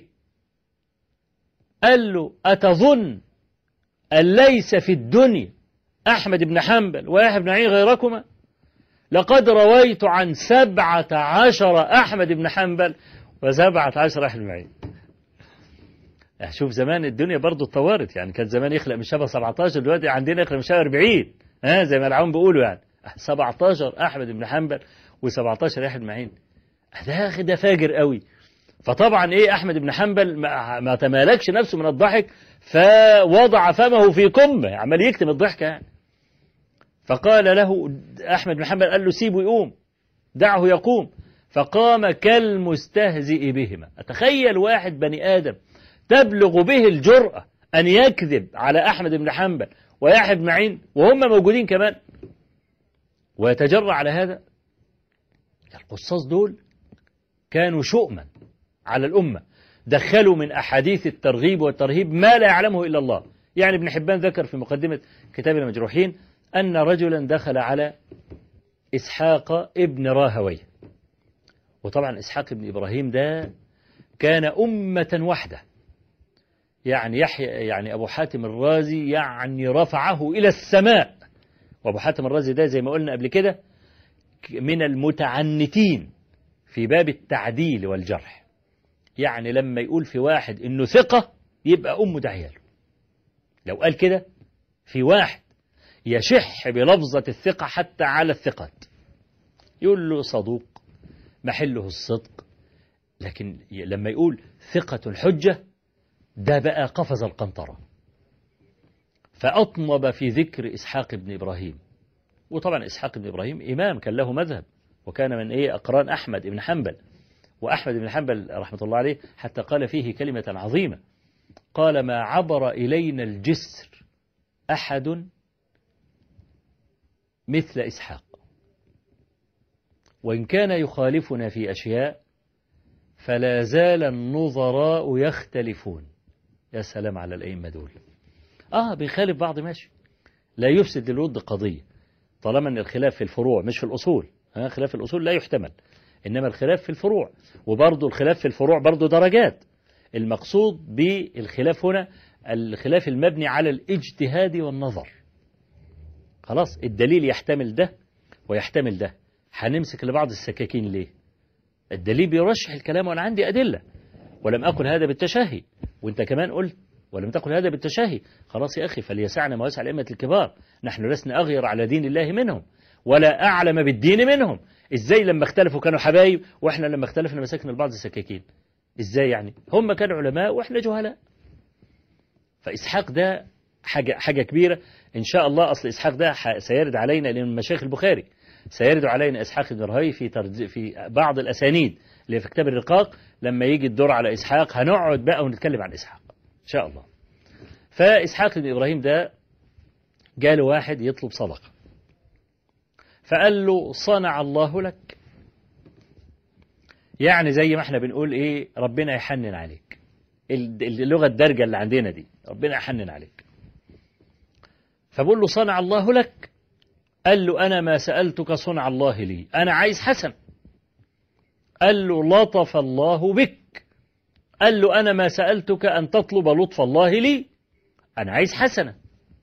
قال له: أتظن أن ليس في الدنيا أحمد بن حنبل ويحيى بن معين غيركما؟ لقد رويت عن 17 أحمد بن حنبل و17 أحمد بن معين. شوف زمان الدنيا برضو اتطورت، يعني كان زمان يخلق من شبه 17، دلوقتي عندنا يخلق من شبه 40، زي ما العون بيقولوا يعني 17 أحمد بن حنبل و17 أحمد بن معين. ده فاجر قوي. فطبعا أحمد بن حنبل ما تمالكش نفسه من الضحك، فوضع فمه في كمه، عمال يكتم الضحكة يعني. فقال له أحمد بن حنبل، قال له: سيبه يقوم، دعه يقوم. فقام كالمستهزئ بهما. أتخيل واحد بني آدم تبلغ به الجرأة أن يكذب على أحمد بن حنبل ويحيى بن معين وهم موجودين كمان، ويتجرأ على هذا. القصاص دول كانوا شؤما على الأمة، دخلوا من أحاديث الترغيب والترهيب ما لا يعلمه إلا الله. يعني ابن حبان ذكر في مقدمة كتاب المجروحين أن رجلا دخل على إسحاق ابن راهويه. وطبعا إسحاق ابن إبراهيم ده كان أمة وحده، يعني يعني أبو حاتم الرازي يعني رفعه إلى السماء. وأبو حاتم الرازي ده زي ما قلنا قبل كده من المتعنتين في باب التعديل والجرح. يعني لما يقول في واحد إنه ثقة يبقى أمه داعية له. لو قال كده في واحد يشح بلفظة الثقة حتى على الثقات، يقول له صدوق محله الصدق. لكن لما يقول ثقة الحجة ده بقى قفز القنطرة. فأطنب في ذكر إسحاق بن إبراهيم. وطبعا إسحاق بن إبراهيم إمام كان له مذهب، وكان من أقران أحمد بن حنبل. وأحمد بن حنبل رحمة الله عليه حتى قال فيه كلمة عظيمة، قال: ما عبر إلينا الجسر أحد مثل إسحاق، وإن كان يخالفنا في أشياء فلا زال النظراء يختلفون. يا سلام على الأئمة دول. بيخالف بعض ماشي، لا يفسد للود قضية طالما أن الخلاف في الفروع مش في الأصول. خلاف في الأصول لا يحتمل، إنما الخلاف في الفروع. وبرضه الخلاف في الفروع برضه درجات. المقصود بالخلاف هنا الخلاف المبني على الاجتهاد والنظر. خلاص الدليل يحتمل ده ويحتمل ده، هنمسك لبعض السكاكين ليه؟ الدليل بيرشح الكلام وأنا عندي أدلة، ولم أقل هذا بالتشهي، وأنت كمان قلت ولم تقل هذا بالتشهي. خلاص يا أخي، فليسعنا ما وسع الأئمة الكبار، نحن لسنا أغير على دين الله منهم ولا أعلم بالدين منهم. إزاي لما اختلفوا كانوا حبايب، وإحنا لما اختلفنا مسكنا لبعض السكاكين؟ إزاي يعني؟ هم كانوا علماء وإحنا جهلاء. فإسحاق ده حاجة كبيرة إن شاء الله. أصل إسحاق ده سيرد علينا من مشايخ البخاري، سيرد علينا إسحاق بن راهويه في بعض الأسانيد اللي في كتاب الرقاق. لما يجي الدور على إسحاق هنقعد بقى ونتكلم عن إسحاق إن شاء الله. فإسحاق بن إبراهيم ده جاله واحد يطلب صدقة، فقال له: صنع الله لك. يعني زي ما احنا بنقول ربنا يحنن عليك، اللغة الدارجة اللي عندنا دي، ربنا يحنن عليك. فبقول له: صنع الله لك. قال له: أنا ما سألتك صنع الله لي، أنا عايز حسن. قال له: لطف الله بك. قال له: أنا ما سألتك أن تطلب لطف الله لي، أنا عايز حسنة.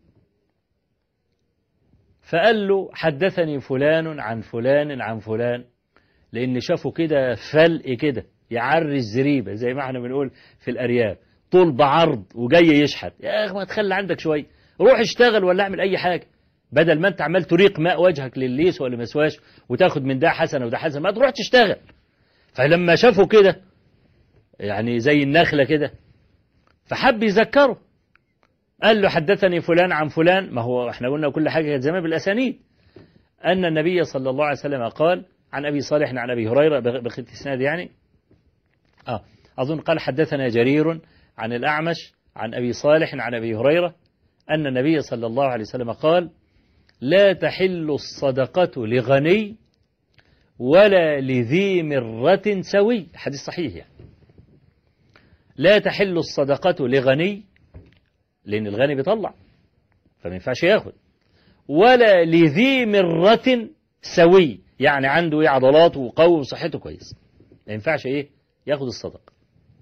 فقال له: حدثني فلان عن فلان عن فلان، لأن شافوا كده فلق كده يعري الزريبة زي ما احنا بنقول في الأرياف، طول بعرض وجاي يشحت. يا أخي ما تخلي عندك شوية، روح اشتغل ولا اعمل أي حاجة، بدل ما أنت عمال تريق ماء وجهك للليس ولا مسواش وتاخد من ده حسنة وده حسنة، ما تروح تشتغل. فلما شافوا كده يعني زي النخلة كده، فحب يذكره. قال له: حدثني فلان عن فلان. ما هو احنا قلنا كل حاجة كانت زمان بالأسانيد. أن النبي صلى الله عليه وسلم قال عن أبي صالح عن أبي هريرة بخط الإسناد يعني. أظن قال: حدثنا جرير عن الأعمش عن أبي صالح عن أبي هريرة أن النبي صلى الله عليه وسلم قال: لا تحل الصدقة لغني ولا لذي مرة سوي. حديث صحيح يعني. لا تحل الصدقة لغني، لأن الغني بيطلع فما ينفعش ياخد، ولا لذي مرة سوي، يعني عنده عضلات وقوي وصحته كويس، ما ينفعش ياخد الصدقة.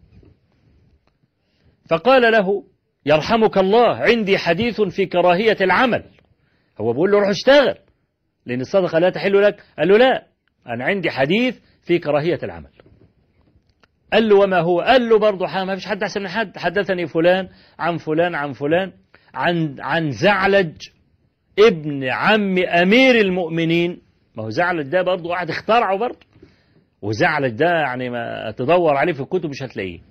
فقال له يرحمك الله عندي حديث في كراهية العمل. هو بيقول له روح اشتغل لأن الصدقة لا تحل لك. قال له لا، أنا عندي حديث في كراهية العمل. قال له وما هو؟ قال له برضه ما فيش حد أحسن من حد، حدثني فلان عن فلان عن فلان عن زعلج ابن عم أمير المؤمنين. ما هو زعلج ده برضه واحد اخترعه برضه، وزعلج ده يعني ما تدور عليه في الكتب مش هتلاقيه.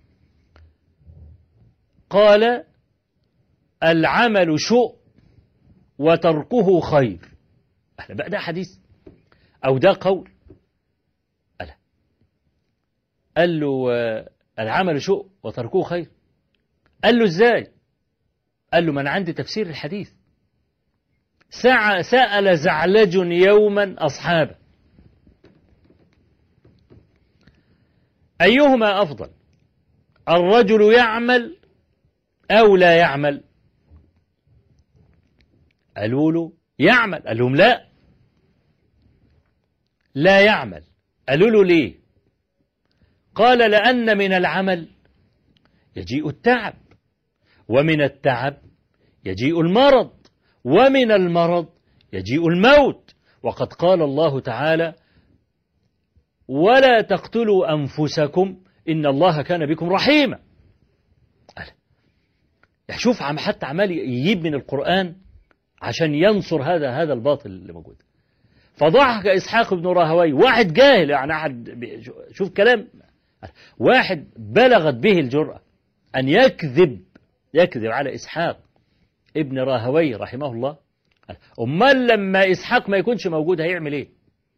قال العمل شؤم وتركه خير. بقى ده حديث أو ده قول؟ قال له العمل شؤم وتركه خير. قال له ازاي؟ قال له ما أنا عندي تفسير الحديث. سأل زعلج يوما أصحابه أيهما أفضل، الرجل يعمل أو لا يعمل؟ قالوا له يعمل. قال لهم لا يعمل. قالوا له ليه؟ قال لأن من العمل يجيء التعب، ومن التعب يجيء المرض، ومن المرض يجيء الموت، وقد قال الله تعالى ولا تقتلوا أنفسكم إن الله كان بكم رحيما. شوف حتى عمال يجيب من القرآن عشان ينصر هذا الباطل اللي موجود. فضحك إسحاق بن راهويه، واحد جاهل يعني، شوف كلام واحد بلغت به الجرأة أن يكذب على إسحاق ابن راهويه رحمه الله. أمال لما إسحاق ما يكونش موجود هيعمل إيه؟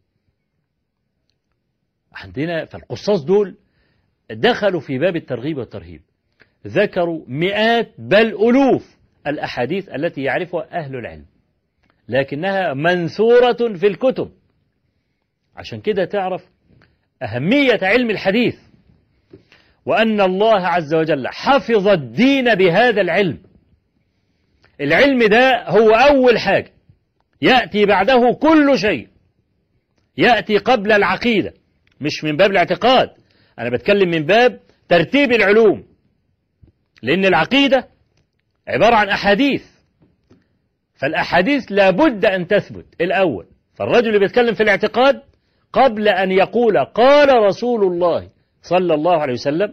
عندنا فالقصاص دول دخلوا في باب الترغيب والترهيب، ذكروا مئات بل ألوف الأحاديث التي يعرفها أهل العلم، لكنها منثورة في الكتب. عشان كده تعرف أهمية علم الحديث، وأن الله عز وجل حفظ الدين بهذا العلم. العلم ده هو أول حاجة، يأتي بعده كل شيء، يأتي قبل العقيدة، مش من باب الاعتقاد، أنا بتكلم من باب ترتيب العلوم، لأن العقيدة عبارة عن أحاديث، فالأحاديث لابد أن تثبت الأول. فالرجل اللي بيتكلم في الاعتقاد قبل أن يقول قال رسول الله صلى الله عليه وسلم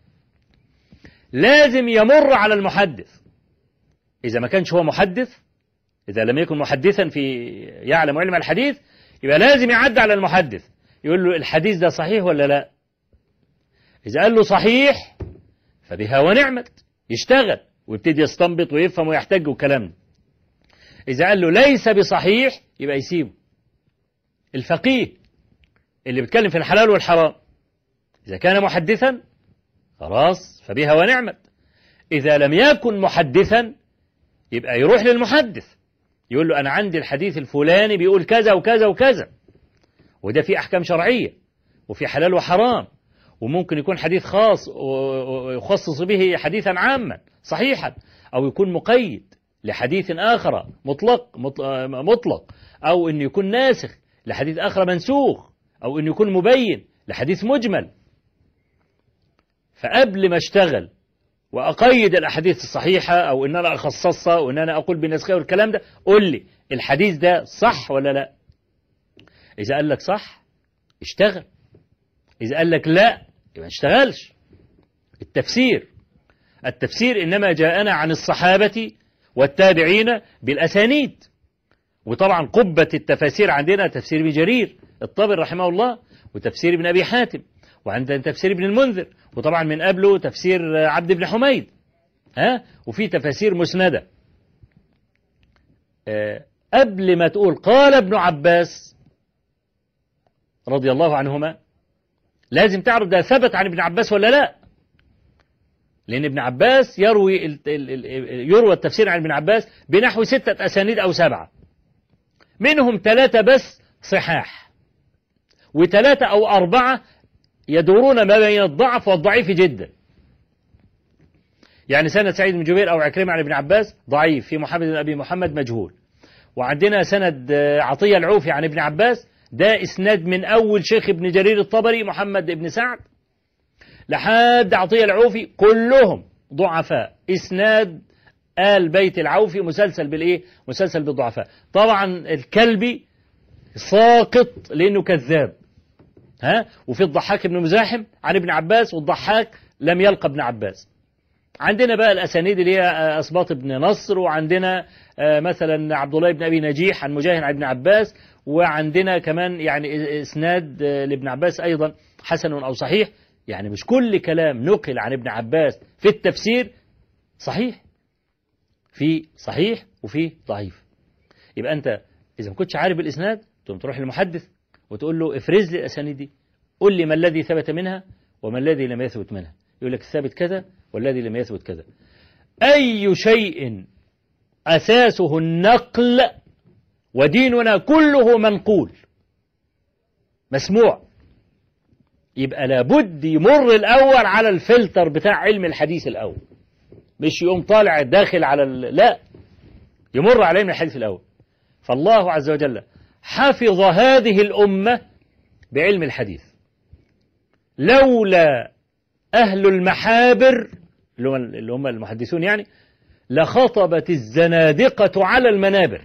لازم يمر على المحدث. إذا ما كانش هو محدث، إذا لم يكن محدثا في يعلم علم الحديث، يبقى لازم يعد على المحدث يقول له الحديث ده صحيح ولا لا. إذا قال له صحيح فبها ونعمت، يشتغل ويبتدي يستنبط ويفهم ويحتج والكلام ده. إذا قال له ليس بصحيح يبقى يسيبه. الفقيه اللي بيتكلم في الحلال والحرام إذا كان محدثا خلاص فبها ونعمت. إذا لم يكن محدثا يبقى يروح للمحدث يقول له أنا عندي الحديث الفلاني بيقول كذا وكذا وكذا، وده في أحكام شرعية وفي حلال وحرام، وممكن يكون حديث خاص ويخصص به حديثا عاما صحيحا، أو يكون مقيد لحديث آخر مطلق، أو أن يكون ناسخ لحديث آخر منسوخ، أو أن يكون مبين لحديث مجمل. فقبل ما اشتغل وأقيد الأحاديث الصحيحة أو أن أنا أخصصها وأن أنا أقول بنسخها والكلام ده، قل لي الحديث ده صح ولا لا. إذا قال لك صح اشتغل، إذا قال لك لا يبقى ما اشتغلش. التفسير إنما جاءنا عن الصحابة والتابعين بالأسانيد، وطبعا قبة التفاسير عندنا تفسير ابن جرير الطبري رحمه الله، وتفسير ابن أبي حاتم، وعندنا تفسير ابن المنذر، وطبعا من قبله تفسير عبد بن حميد، وفي تفاسير مسندة. قبل ما تقول قال ابن عباس رضي الله عنهما لازم تعرف ده ثبت عن ابن عباس ولا لا، لأن ابن عباس يروى التفسير عن ابن عباس بنحو 6 أسانيد أو 7، منهم 3 بس صحاح، و3 أو 4 يدورون ما بين الضعف والضعيف جدا. يعني سند سعيد بن جبير أو عكرمة عن ابن عباس ضعيف، في محمد بن أبي محمد مجهول. وعندنا سند عطية العوفي عن ابن عباس، ده إسناد من أول شيخ ابن جرير الطبري محمد بن سعد لحد عطية العوفي كلهم ضعفاء. إسناد آل بيت العوفي مسلسل بالإيه؟ مسلسل بالضعفاء. طبعا الكلبي ساقط لأنه كذاب، وفي الضحاك بن مزاحم عن ابن عباس، والضحاك لم يلقى ابن عباس. عندنا بقى الأسانيد اللي هي أسباط بن نصر، وعندنا مثلا عبد الله بن أبي نجيح عن مجاهد عن ابن عباس، وعندنا كمان يعني إسناد لابن عباس أيضا حسن أو صحيح. يعني مش كل كلام نقل عن ابن عباس في التفسير صحيح، في صحيح وفي ضعيف. يبقى أنت إذا ما كنتش عارف الإسناد تروح للمحدث وتقول له افرز لي الأسانيد دي، قل لي ما الذي ثبت منها وما الذي لم يثبت منها. يقول لك الثابت كذا والذي لم يثبت كذا. أي شيء أساسه النقل وديننا كله منقول مسموع، يبقى لابد يمر الأول على الفلتر بتاع علم الحديث الأول، مش يقوم طالع داخل على لا، يمر على علم الحديث الأول. فالله عز وجل حفظ هذه الأمة بعلم الحديث. لولا أهل المحابر اللي هم المحدثون يعني لخطبت الزنادقة على المنابر.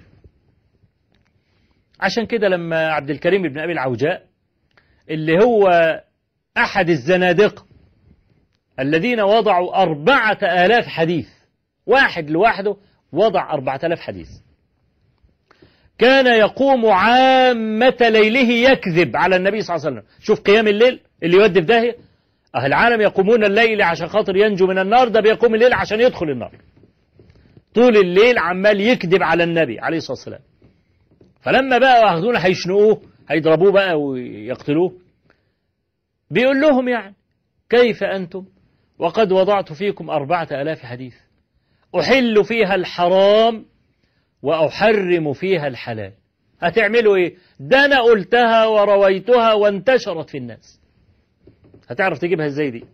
عشان كده لما عبد الكريم بن أبي العوجاء اللي هو أحد الزنادقة الذين وضعوا 4000 حديث، واحد لوحده وضع 4000 حديث، كان يقوم عامة ليله يكذب على النبي صلى الله عليه وسلم. شوف قيام الليل اللي يودي في داهية. أهل العالم يقومون الليل عشان خاطر ينجو من النار، ده بيقوم الليل عشان يدخل النار. طول الليل عمال يكذب على النبي عليه الصلاة والسلام. فلما بقى واخذونه هيشنقوه هيضربوه بقى ويقتلوه، بيقول لهم يعني كيف أنتم وقد وضعت فيكم 4000 حديث أحل فيها الحرام وأحرم فيها الحلال، هتعملوا إيه؟ ده أنا قلتها ورويتها وانتشرت في الناس، هتعرف تجيبها إزاي دي؟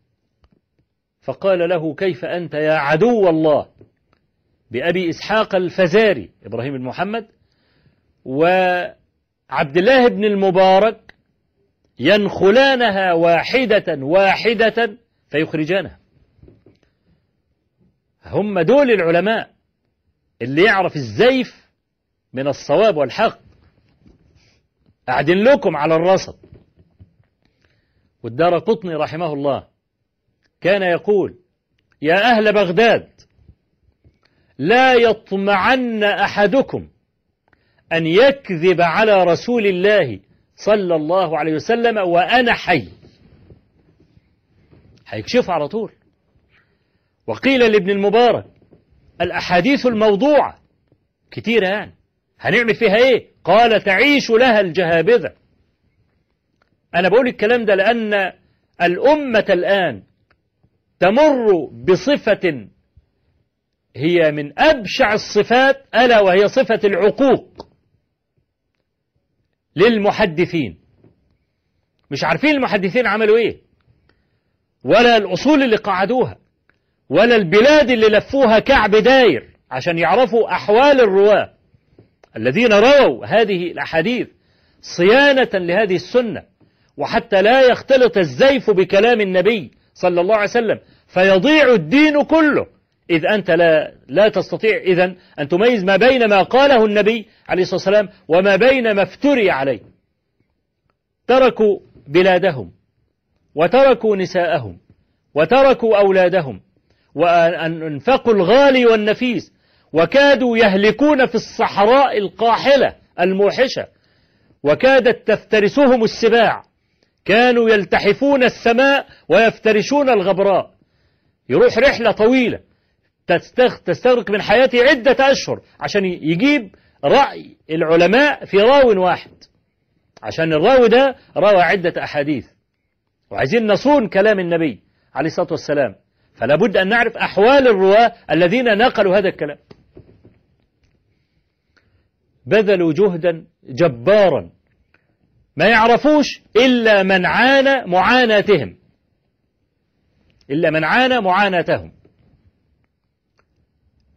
فقال له كيف أنت يا عدو الله بأبي إسحاق الفزاري إبراهيم بن محمد وعبد الله بن المبارك ينخلانها واحدة واحدة فيخرجانها. هم دول العلماء اللي يعرف الزيف من الصواب والحق، أعدن لكم على الرصد. والدارقطني رحمه الله كان يقول يا أهل بغداد لا يطمعن أحدكم أن يكذب على رسول الله صلى الله عليه وسلم وأنا حي، هيكشف على طول. وقيل لابن المبارك الأحاديث الموضوعة كتيرة، يعني هنعمل فيها إيه؟ قال تعيش لها الجهابذة. أنا بقول الكلام ده لأن الأمة الآن تمر بصفة هي من أبشع الصفات، ألا وهي صفة العقوق للمحدثين. مش عارفين المحدثين عملوا إيه، ولا الأصول اللي قعدوها، ولا البلاد اللي لفوها كعب داير عشان يعرفوا أحوال الرواة الذين رووا هذه الأحاديث صيانة لهذه السنة، وحتى لا يختلط الزيف بكلام النبي صلى الله عليه وسلم فيضيع الدين كله. إذ أنت لا تستطيع إذن أن تميز ما بين ما قاله النبي عليه الصلاة والسلام وما بين ما افتري عليه. تركوا بلادهم وتركوا نساءهم وتركوا أولادهم وأنفقوا الغالي والنفيس، وكادوا يهلكون في الصحراء القاحلة الموحشة، وكادت تفترسهم السباع، كانوا يلتحفون السماء ويفترشون الغبراء. يروح رحلة طويلة تستغرق من حياته عدة أشهر عشان يجيب رأي العلماء في راو واحد، عشان الراوي ده روى عدة أحاديث، وعايزين نصون كلام النبي عليه الصلاة والسلام. فلا بد أن نعرف أحوال الرواة الذين نقلوا هذا الكلام. بذلوا جهدا جبارا ما يعرفوش إلا من عانى معاناتهم، إلا من عانى معاناتهم.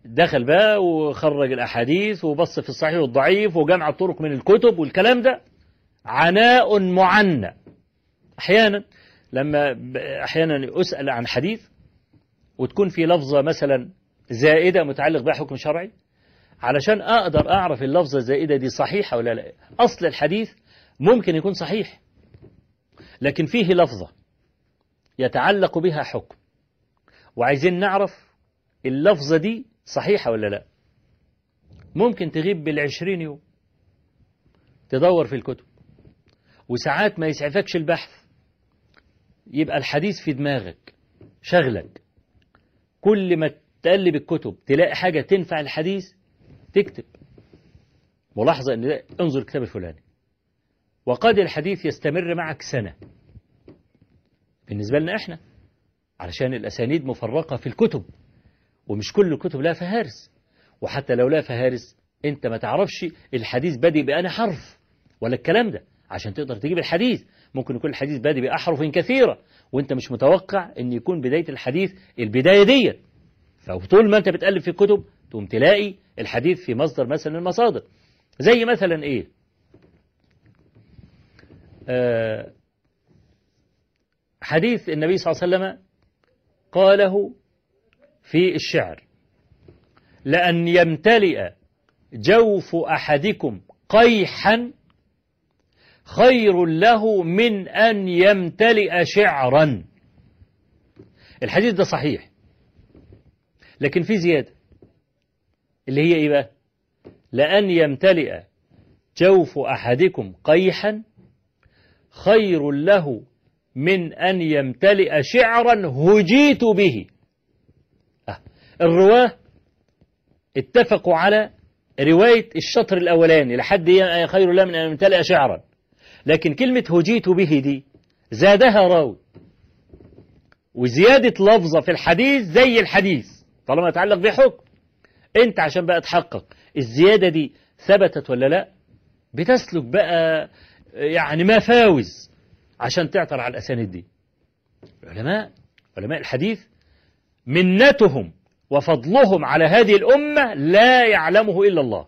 دخل بقى وخرج الأحاديث وبص في الصحيح والضعيف وجمع الطرق من الكتب والكلام ده عناء معنى. أحيانا أسأل عن حديث وتكون في لفظة مثلا زائدة متعلق بها حكم شرعي، علشان أقدر أعرف اللفظة الزائدة دي صحيحة ولا لا. أصل الحديث ممكن يكون صحيح لكن فيه لفظة يتعلق بها حكم، وعايزين نعرف اللفظة دي صحيحة ولا لا. ممكن تغيب بال20 يوم تدور في الكتب، وساعات ما يسعفكش البحث، يبقى الحديث في دماغك شغلك، كل ما تقلب الكتب تلاقي حاجة تنفع الحديث تكتب ملاحظة ان ده انظر الكتاب الفلاني. وقد الحديث يستمر معك سنة بالنسبة لنا احنا، علشان الأسانيد مفرقة في الكتب ومش كل الكتب لها فهارس، وحتى لو لها فهارس انت ما تعرفش الحديث بادئ بأنا حرف ولا الكلام ده عشان تقدر تجيب الحديث. ممكن يكون الحديث بادئ بأحرف كثيرة وانت مش متوقع ان يكون بداية الحديث البداية دي. فطول ما انت بتقلب في الكتب تقوم تلاقي الحديث في مصدر مثلا المصادر، زي مثلا ايه حديث النبي صلى الله عليه وسلم قاله في الشعر: لأن يمتلئ جوف أحدكم قيحا خير له من أن يمتلئ شعرا. الحديث ده صحيح لكن في زيادة اللي هي إيه بقى؟ لأن يمتلئ جوف أحدكم قيحا خير له من أن يمتلئ شعرا هجيت به. الرواه اتفقوا على رواية الشطر الأولاني لحد خير له من أن يمتلئ شعرا، لكن كلمة هجيت به دي زادها راوي، وزيادة لفظة في الحديث زي الحديث طالما يتعلق بحكم. انت عشان بقى تحقق الزيادة دي ثبتت ولا لا، بتسلك بقى يعني مفاوز عشان تعثر على الأسانيد دي. علماء الحديث منتهم وفضلهم على هذه الأمة لا يعلمه إلا الله.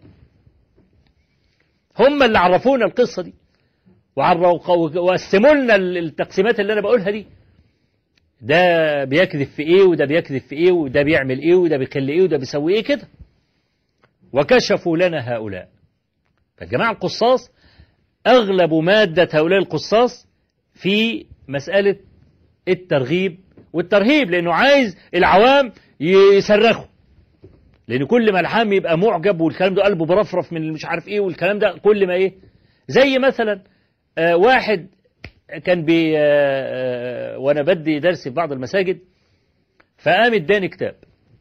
هم اللي عرفونا القصة دي وقسموا لنا التقسيمات اللي أنا بقولها دي، ده بيكذب في إيه وده بيكذب في إيه وده بيعمل إيه وده بيخلي إيه وده بيسوي إيه كده، وكشفوا لنا هؤلاء. فالجماعة القصاص أغلب مادة هؤلاء القصاص في مسألة الترغيب والترهيب، لأنه عايز العوام يصرخوا، لأن كل ما العام يبقى معجب والكلام ده قلبه برفرف من مش عارف إيه والكلام ده، كل ما إيه. زي مثلا واحد كان وأنا بدي درس في بعض المساجد، فقام اداني كتاب.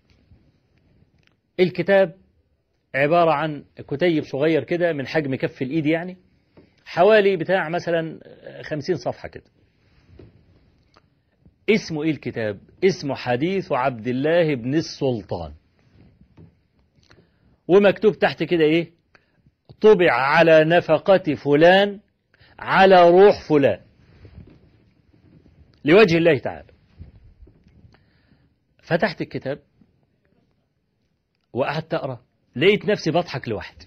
الكتاب عبارة عن كتيب صغير كده من حجم كف الإيد، يعني حوالي بتاع مثلا 50 صفحة كده. اسمه إيه الكتاب؟ اسمه حديث عبد الله بن السلطان، ومكتوب تحت كده إيه؟ طبع على نفقة فلان على روح فلان لوجه الله تعالى. فتحت الكتاب وقعدت أقرأ، لقيت نفسي بضحك لوحدي.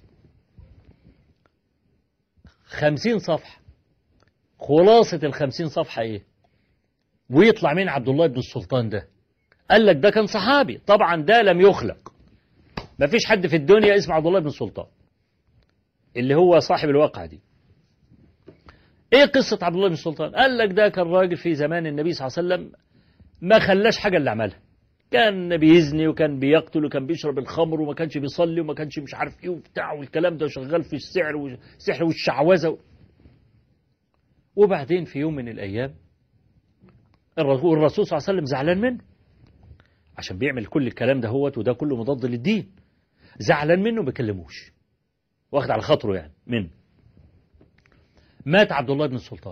50 صفحة، خلاصة 50 صفحة إيه؟ ويطلع من عبد الله بن السلطان ده؟ قال لك ده كان صحابي، طبعا ده لم يخلق، ما فيش حد في الدنيا اسمه عبد الله بن السلطان اللي هو صاحب الواقعة دي. ايه قصة عبد الله بن السلطان؟ قال لك ده كان راجل في زمان النبي صلى الله عليه وسلم ما خلاش حاجة اللي عملها، كان بيزني وكان بيقتل وكان بيشرب الخمر وما كانش بيصلي وما كانش مش عارف ايه وبتاع والكلام ده، وشغال في السحر والشعوذة. وبعدين في يوم من الأيام الرسول صلى الله عليه وسلم زعلان منه عشان بيعمل كل الكلام ده وده كله مضاد للدين، زعلان منه ما بيكلموش، واخد على خاطره يعني منه. مات عبد الله بن السلطان،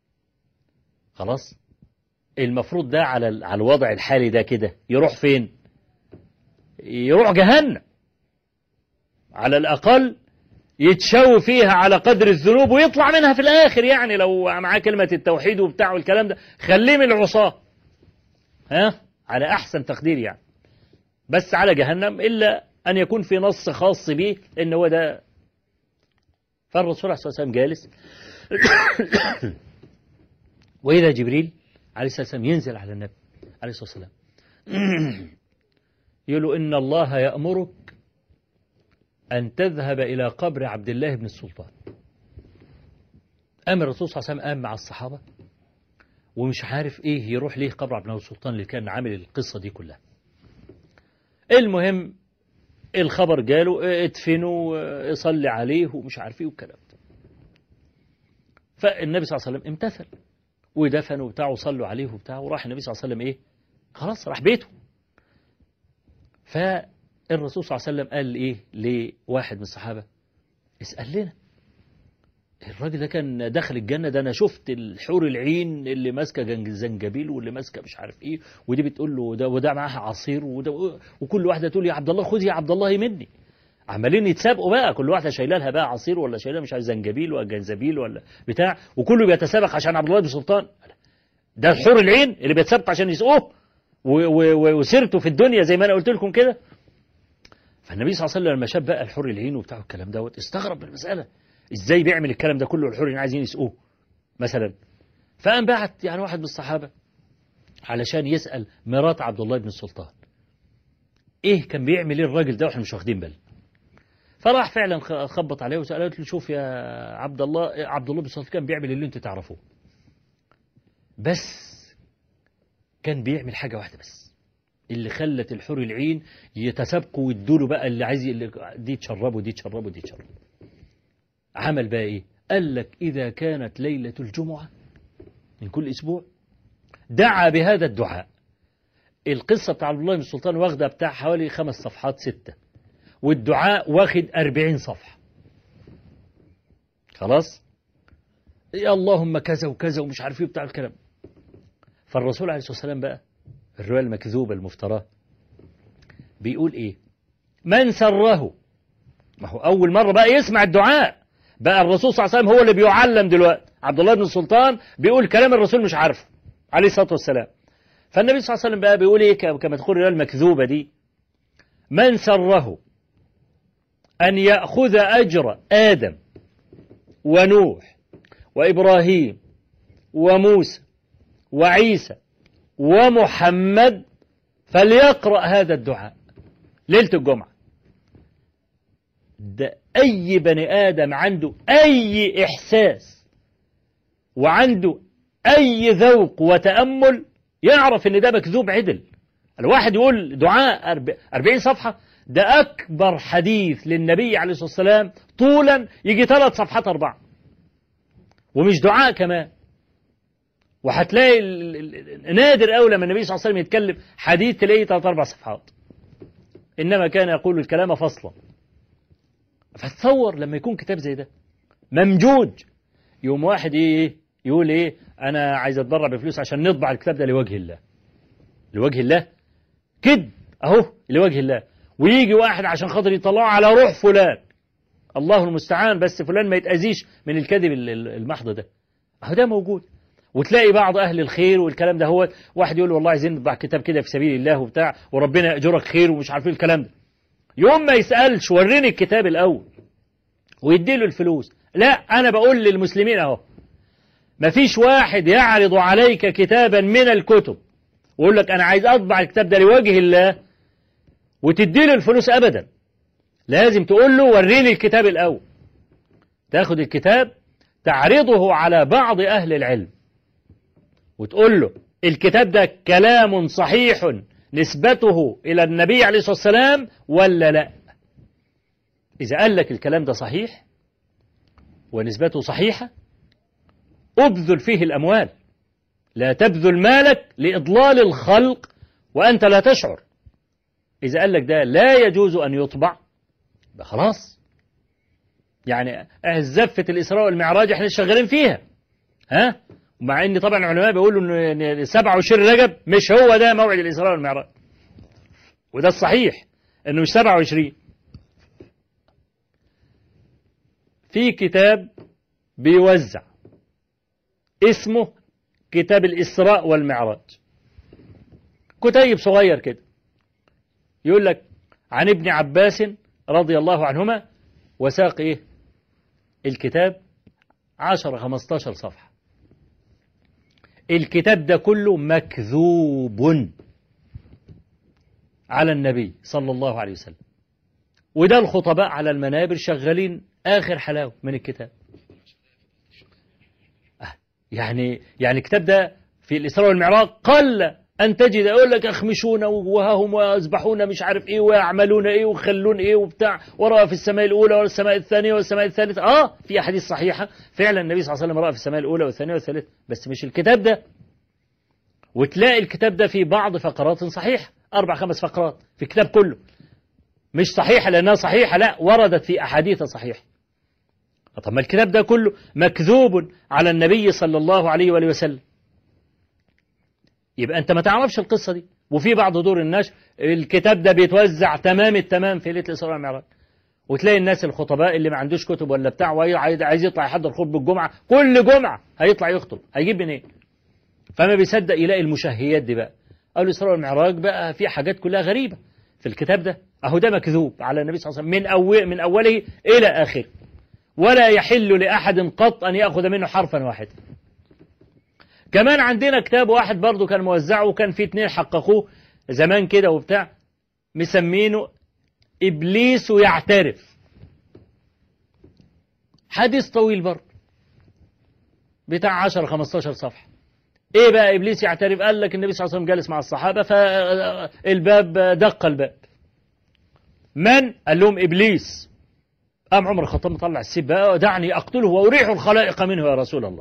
خلاص المفروض ده على الوضع الحالي ده كده يروح فين؟ يروح جهنم على الأقل، يتشوي فيها على قدر الذنوب ويطلع منها في الآخر، يعني لو معاه كلمة التوحيد وبتاع والكلام ده خليه من العصاة، على أحسن تقدير يعني. بس على جهنم، إلا أن يكون في نص خاص به إن هو ده. فالرسول عليه الصلاة والسلام جالس وإذا جبريل عليه الصلاة والسلام ينزل على النبي عليه الصلاة والسلام يقول له إن الله يأمرك أن تذهب إلى قبر عبد الله بن السلطان. قام الرسول صلى الله عليه وسلم قام مع الصحابة ومش عارف إيه يروح ليه قبر عبد الله بن السلطان اللي كان عامل القصة دي كلها. المهم الخبر جاله ادفنوا يصلي عليه ومش عارف ايه والكلام ده. فالنبي صلى الله عليه وسلم امتثل ودفنوا بتاعه وصلوا عليه وبتاعه، وراح النبي صلى الله عليه وسلم ايه خلاص راح بيته. فالرسول صلى الله عليه وسلم قال ايه لواحد من الصحابة اسأل لنا الراجل ده كان دخل الجنة، ده أنا شفت الحور العين اللي ماسكة زنجبيل واللي ماسكة مش عارف إيه، ودي بتقول له ده وده معاها عصير وكل واحدة تقول يا عبد الله خذ يا عبد الله مني. عمالين يتسابقوا بقى، كل واحدة شايله لها بقى عصير ولا شايله مش عارف زنجبيل ولا جنزبيل ولا بتاع، وكله بيتسابق عشان عبد الله بن سلطان. ده الحور العين اللي بيتسابقوا عشان يسقوه وسيرته في الدنيا زي ما أنا قلت لكم كده. فالنبي صلى الله عليه وسلم لما شاف بقى الحور العين وبتاع الكلام دوت استغرب من المسألة، ازاي بيعمل الكلام ده كله الحور اللي عايزين يسقوه مثلا. فقام بعت يعني واحد من الصحابة علشان يسأل مرات عبد الله بن السلطان ايه كان بيعمل ايه الراجل ده واحنا مش واخدين بالنا. فراح فعلا خبط عليه وسألت له شوف يا عبد الله بن السلطان كان بيعمل اللي انت تعرفوه، بس كان بيعمل حاجة واحدة بس اللي خلت الحور العين يتسابقوا ويدوا له بقى اللي عايز دي تشربه دي تشربه دي تشربه. عمل بقى ايه؟ قال لك إذا كانت ليلة الجمعة من كل أسبوع دعا بهذا الدعاء. القصة بتاع عبد الله بن السلطان واخدة بتاع حوالي 5 صفحات 6، والدعاء واخد 40 صفحة. خلاص يا اللهم كذا وكذا ومش عارف ايه بتاع الكلام. فالرسول عليه الصلاة والسلام بقى الرواية المكذوبة المفتراه بيقول ايه؟ من سره، ما هو أول مرة بقى يسمع الدعاء، بقى الرسول صلى الله عليه وسلم هو اللي بيعلم دلوقتي، عبد الله بن السلطان بيقول كلام الرسول مش عارفه عليه الصلاة والسلام. فالنبي صلى الله عليه وسلم بقى بيقول ايه كما تقول الرواية المكذوبة دي؟ من سره أن يأخذ أجر آدم ونوح وإبراهيم وموسى وعيسى ومحمد فليقرأ هذا الدعاء ليلة الجمعة. ده أي بني آدم عنده أي إحساس وعنده أي ذوق وتأمل يعرف إن ده مكذوب عدل. الواحد يقول دعاء 40 صفحة، ده أكبر حديث للنبي عليه الصلاة والسلام طولا يجي 3 صفحات 4، ومش دعاء كمان. وهتلاقي نادر أوي لما النبي صلى الله عليه وسلم يتكلم حديث تلاقيه 3-4 صفحات، إنما كان يقول الكلام فصلا. فتصور لما يكون كتاب زي ده ممجوج، يوم واحد ايه يقول ايه انا عايز اتبرع بفلوس عشان نطبع الكتاب ده لوجه الله، لوجه الله كده اهو لوجه الله، ويجي واحد عشان خاطر يطلعه على روح فلان، الله المستعان، بس فلان ما يتأذيش من الكذب المحض ده، اهو ده موجود. وتلاقي بعض اهل الخير والكلام ده، هو واحد يقول والله عايزين نطبع كتاب كده في سبيل الله وبتاع وربنا يأجرك خير ومش عارفين الكلام ده، يوم ما يسألش وريني الكتاب الأول ويديله الفلوس. لا، أنا بقول للمسلمين أهو، مفيش واحد يعرض عليك كتابا من الكتب ويقول لك أنا عايز أطبع الكتاب ده لوجه الله وتديله الفلوس أبدا. لازم تقول له وريني الكتاب الأول، تاخد الكتاب تعرضه على بعض أهل العلم وتقول له الكتاب ده كلام صحيح نسبته إلى النبي عليه الصلاة والسلام ولا لا. إذا قال لك الكلام ده صحيح ونسبته صحيحة أبذل فيه الأموال، لا تبذل مالك لإضلال الخلق وأنت لا تشعر. إذا قال لك ده لا يجوز أن يطبع خلاص، يعني زفة الإسراء والمعراج احنا شغالين فيها، ها، ومع ان طبعا العلماء بيقولوا ان 27 رجب مش هو ده موعد الإسراء والمعراج، وده الصحيح انه مش 27. في كتاب بيوزع اسمه كتاب الإسراء والمعراج، كتيب صغير كده يقول لك عن ابن عباس رضي الله عنهما، وساق إيه الكتاب 10-15 صفحة. الكتاب ده كله مكذوب على النبي صلى الله عليه وسلم، وده الخطباء على المنابر شغالين آخر حلاوة من الكتاب. يعني الكتاب ده في الإسراء والمعراج قل أن تجد يقول لك يخمشون وهم ويذبحون مش عارف إيه ويعملون إيه ويخلون إيه وبتاع، ورأى في السماء الأولى والسماء الثانية والسماء الثالثة. في أحاديث صحيحة فعلا النبي صلى الله عليه وسلم رأى في السماء الأولى والثانية والثالثة، بس مش الكتاب ده. وتلاقي الكتاب ده في بعض فقرات صحيحة، 4-5 فقرات في الكتاب كله مش صحيحة لأنها صحيحة، لا وردت في أحاديث صحيحة. طب ما الكتاب ده كله مكذوب على النبي صلى الله عليه وآله وسلم، يبقى أنت ما تعرفش القصة دي. وفي بعض دور النشر الكتاب ده بيتوزع تمام التمام في ليلة الإسراء والمعراج، وتلاقي الناس الخطباء اللي ما عندوش كتب ولا بتاع وعايز يطلع يحضر خطبة الجمعة، كل جمعة هيطلع يخطب، هيجيب منين؟ فما بيصدق يلاقي المشهيات دي بقى. قالوا الإسراء والمعراج بقى في حاجات كلها غريبة في الكتاب ده، أهو ده مكذوب على النبي صلى الله عليه وسلم من أوله إلى آخره، ولا يحل لأحد قط أن يأخذ منه حرفا واحدا. كمان عندنا كتاب واحد برضو كان موزعه، وكان فيه 2 حققوه زمان كده وبتاع، مسمينه إبليس يعترف. حديث طويل برضو بتاع 10-15 صفحة. ايه بقى إبليس يعترف؟ قال لك النبي صلى الله عليه وسلم جالس مع الصحابة فالباب دق الباب. من؟ قال لهم إبليس. قام عمر الخطاب مطلع السيف بقى، دعني أقتله وأريح الخلائق منه يا رسول الله.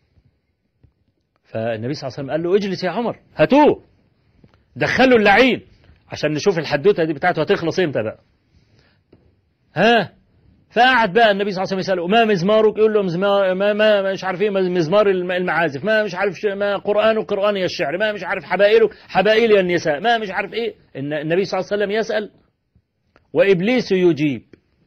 فالنبي صلى الله عليه وسلم قال له اجلس يا عمر، هاتوه دخلوا اللعين عشان نشوف الحدوته دي بتاعته هتخلص امتى بقى. فقعد بقى النبي صلى الله عليه وسلم يسأله ما مزمارك؟ يقول له مزمار ما مش عارف ايه مزمار المعازف، ما مش عارف ما قرآني الشعر، ما مش عارف حبائلي النساء، ما مش عارف ايه. النبي صلى الله عليه وسلم يسأل وإبليس يجيب.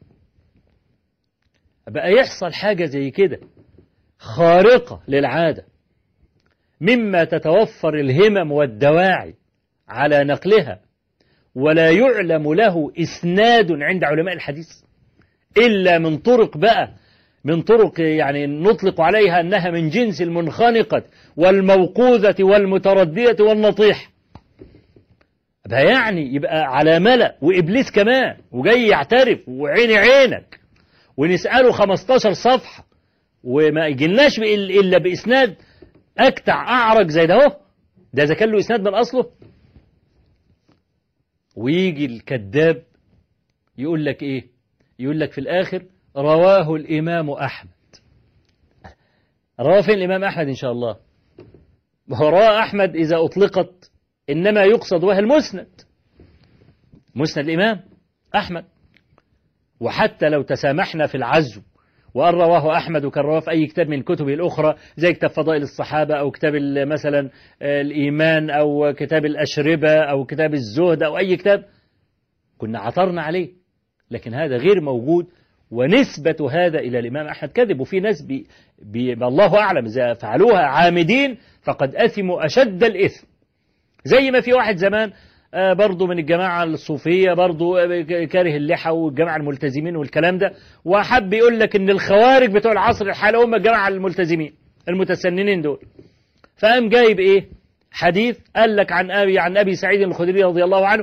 بقى يحصل حاجة زي كده خارقة للعادة، مما تتوفر الهمم والدواعي على نقلها، ولا يعلم له إسناد عند علماء الحديث إلا من طرق بقى، من طرق يعني نطلق عليها أنها من جنس المنخنقة والموقوذة والمتردية والنطيح. يعني يبقى على ملأ، وإبليس كمان وجاي يعترف وعيني عينك، ونسأله 15 صفحة وما يجلناش إلا بإسناد أكتع أعرج زي ده. ده إذا كان له إسناد من أصله. ويجي الكذاب يقول لك إيه؟ يقول لك في الآخر رواه الإمام أحمد. رواه فين الإمام أحمد إن شاء الله؟ رواه أحمد إذا أطلقت إنما يقصد وهي المسند، مسند الإمام أحمد. وحتى لو تسامحنا في العزو وأن رواه أحمد وكان رواه في أي كتاب من كتبه الأخرى زي كتاب فضائل الصحابة أو كتاب مثلا الإيمان أو كتاب الأشربة أو كتاب الزهد أو أي كتاب، كنا عثرنا عليه، لكن هذا غير موجود. ونسبة هذا إلى الإمام أحمد كذب. وفي ناس الله أعلم إذا فعلوها عامدين فقد أثموا أشد الإثم. زي ما في واحد زمان برضو من الجماعة الصوفية برضو كاره اللحى والجماعة الملتزمين والكلام ده، وحب يقول لك ان الخوارج بتوع العصر الحالي هم الجماعة الملتزمين المتسننين دول. فقام جايب ايه حديث قال لك عن أبي سعيد الخدري رضي الله عنه،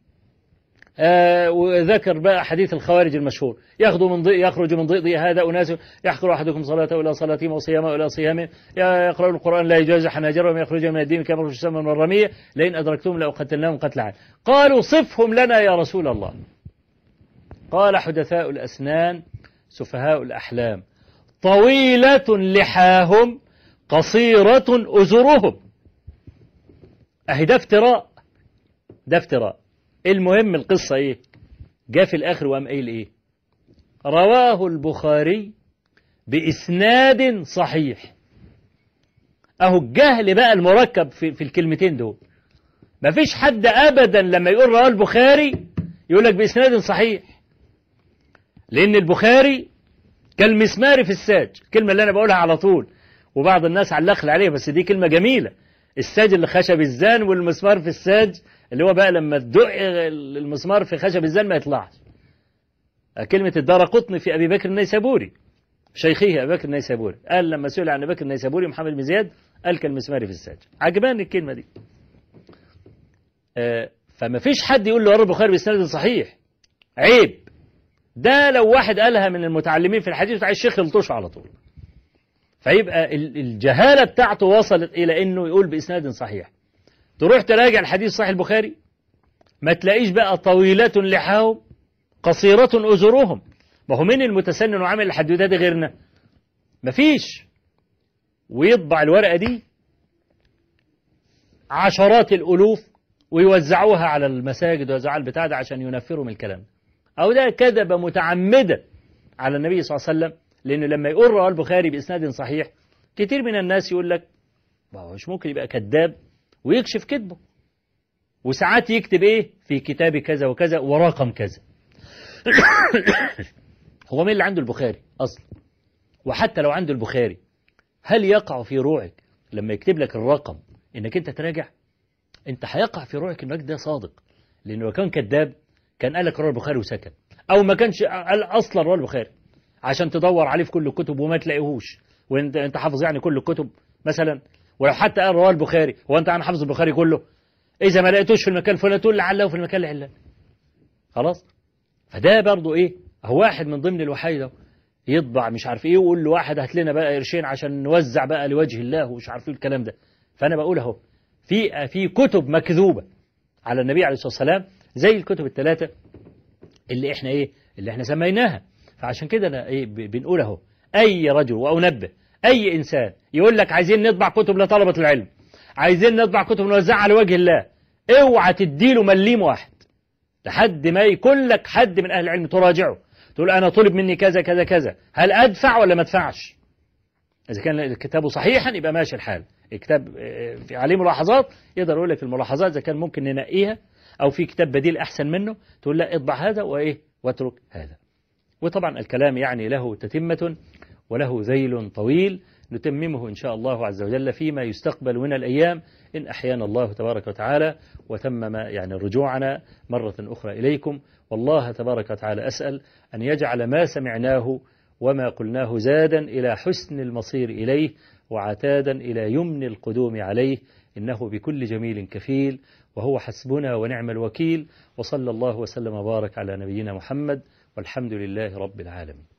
وذكر بقى حديث الخوارج المشهور، يخرج من ضئضئ هذا أناس يحقر أحدكم صلاته إلى صلاتهم وصيامه إلى صيامهم، يقرأون القرآن لا يجاوز حناجرهم يخرج من الدين كما يخرج السم من الرمية لئن أدركتهم لأقتلناهم قتل عاد. قالوا صفهم لنا يا رسول الله. قال حدثاء الأسنان سفهاء الأحلام طويلة لحاهم قصيرة أزرهم. أهي ده افتراء، ده افتراء. المهم القصة ايه؟ جاء في الاخر وقام قايل ايه؟ رواه البخاري باسناد صحيح. اهو الجهل بقى المركب في الكلمتين دول. مفيش حد ابدا لما يقول رواه البخاري يقول لك باسناد صحيح، لان البخاري كالمسمار في الساج، الكلمة اللي انا بقولها على طول وبعض الناس علق عليها، بس دي كلمة جميلة. الساج اللي خشب الزان والمسمار في الساج اللي هو بقى لما تدق المسمار في خشب الزن ما يطلعش. كلمة الدارقطني في أبي بكر النيسابوري شيخه أبي بكر النيسابوري، قال لما سئل عن أبي بكر النيسابوري محمد بن زياد قال كالمسمار في الساج. عجباني الكلمة دي. فما فيش حد يقول له رواه البخاري بإسناد صحيح، عيب. ده لو واحد قالها من المتعلمين في الحديث بتاع الشيخ يلطشه على طول. فيبقى الجهالة بتاعته وصلت إلى إنه يقول بإسناد صحيح. تروح تراجع الحديث صحيح البخاري ما تلاقيش بقى طويلة لحاهم قصيرة أزرهم. ما هو مين المتسنن وعامل الحدوتة دي غيرنا؟ مفيش. ويطبع الورقة دي عشرات الألوف ويوزعوها على المساجد ويوزعوها على البتاع ده عشان ينفروا من الكلام. أو ده كذب متعمدة على النبي صلى الله عليه وسلم، لأنه لما يقول رواه البخاري بإسناد صحيح كتير من الناس يقول لك ما هو مش ممكن يبقى كذاب ويكشف كذبه. وساعات يكتب إيه في كتاب كذا وكذا ورقم كذا. هو مين اللي عنده البخاري أصلا؟ وحتى لو عنده البخاري هل يقع في روعك لما يكتب لك الرقم إنك أنت تراجع؟ أنت هيقع في روعك إنك ده صادق، لأنه لو كان كذاب كان قال لك رواه البخاري وسكت، أو ما كانش قال أصلا رواه البخاري عشان تدور عليه في كل الكتب وما تلاقيهوش، وأنت حافظ يعني كل الكتب مثلا. ولو حتى قال رواه البخاري هو أنت أنا حافظ البخاري كله، إذا ما لقيتوش في المكان الفلاني تقول لعله في المكان العلاني. خلاص. فده برضه إيه؟ هو واحد من ضمن الوحي ده يطبع مش عارف إيه ويقول له واحد هات لنا بقى قرشين عشان نوزع بقى لوجه الله ومش عارف إيه الكلام ده. فأنا بقول أهو في كتب مكذوبة على النبي عليه الصلاة والسلام زي الكتب الثلاثة اللي احنا سميناها. فعشان كده أنا بنقول أهو أي رجل وأنبه أي إنسان يقول لك عايزين نطبع كتب لطلبة العلم، عايزين نطبع كتب نوزعها على وجه الله، اوعى تديله مليم واحد لحد ما يكون لك حد من أهل العلم تراجعه تقول أنا طلب مني كذا كذا كذا، هل أدفع ولا ما أدفعش؟ إذا كان كتابه صحيحا يبقى ماشي الحال. الكتاب في عليه ملاحظات يقدر يقول لك الملاحظات إذا كان ممكن ننقيها، أو في كتاب بديل أحسن منه تقول لا اطبع هذا واترك هذا. وطبعا الكلام يعني له تتمة وله ذيل طويل نتممه إن شاء الله عز وجل فيما يستقبل من الأيام إن أحيانا الله تبارك وتعالى وتمم يعني رجوعنا مرة أخرى إليكم. والله تبارك وتعالى أسأل أن يجعل ما سمعناه وما قلناه زادا إلى حسن المصير إليه وعتادا إلى يمن القدوم عليه، إنه بكل جميل كفيل وهو حسبنا ونعم الوكيل. وصلى الله وسلم وبارك على نبينا محمد والحمد لله رب العالمين.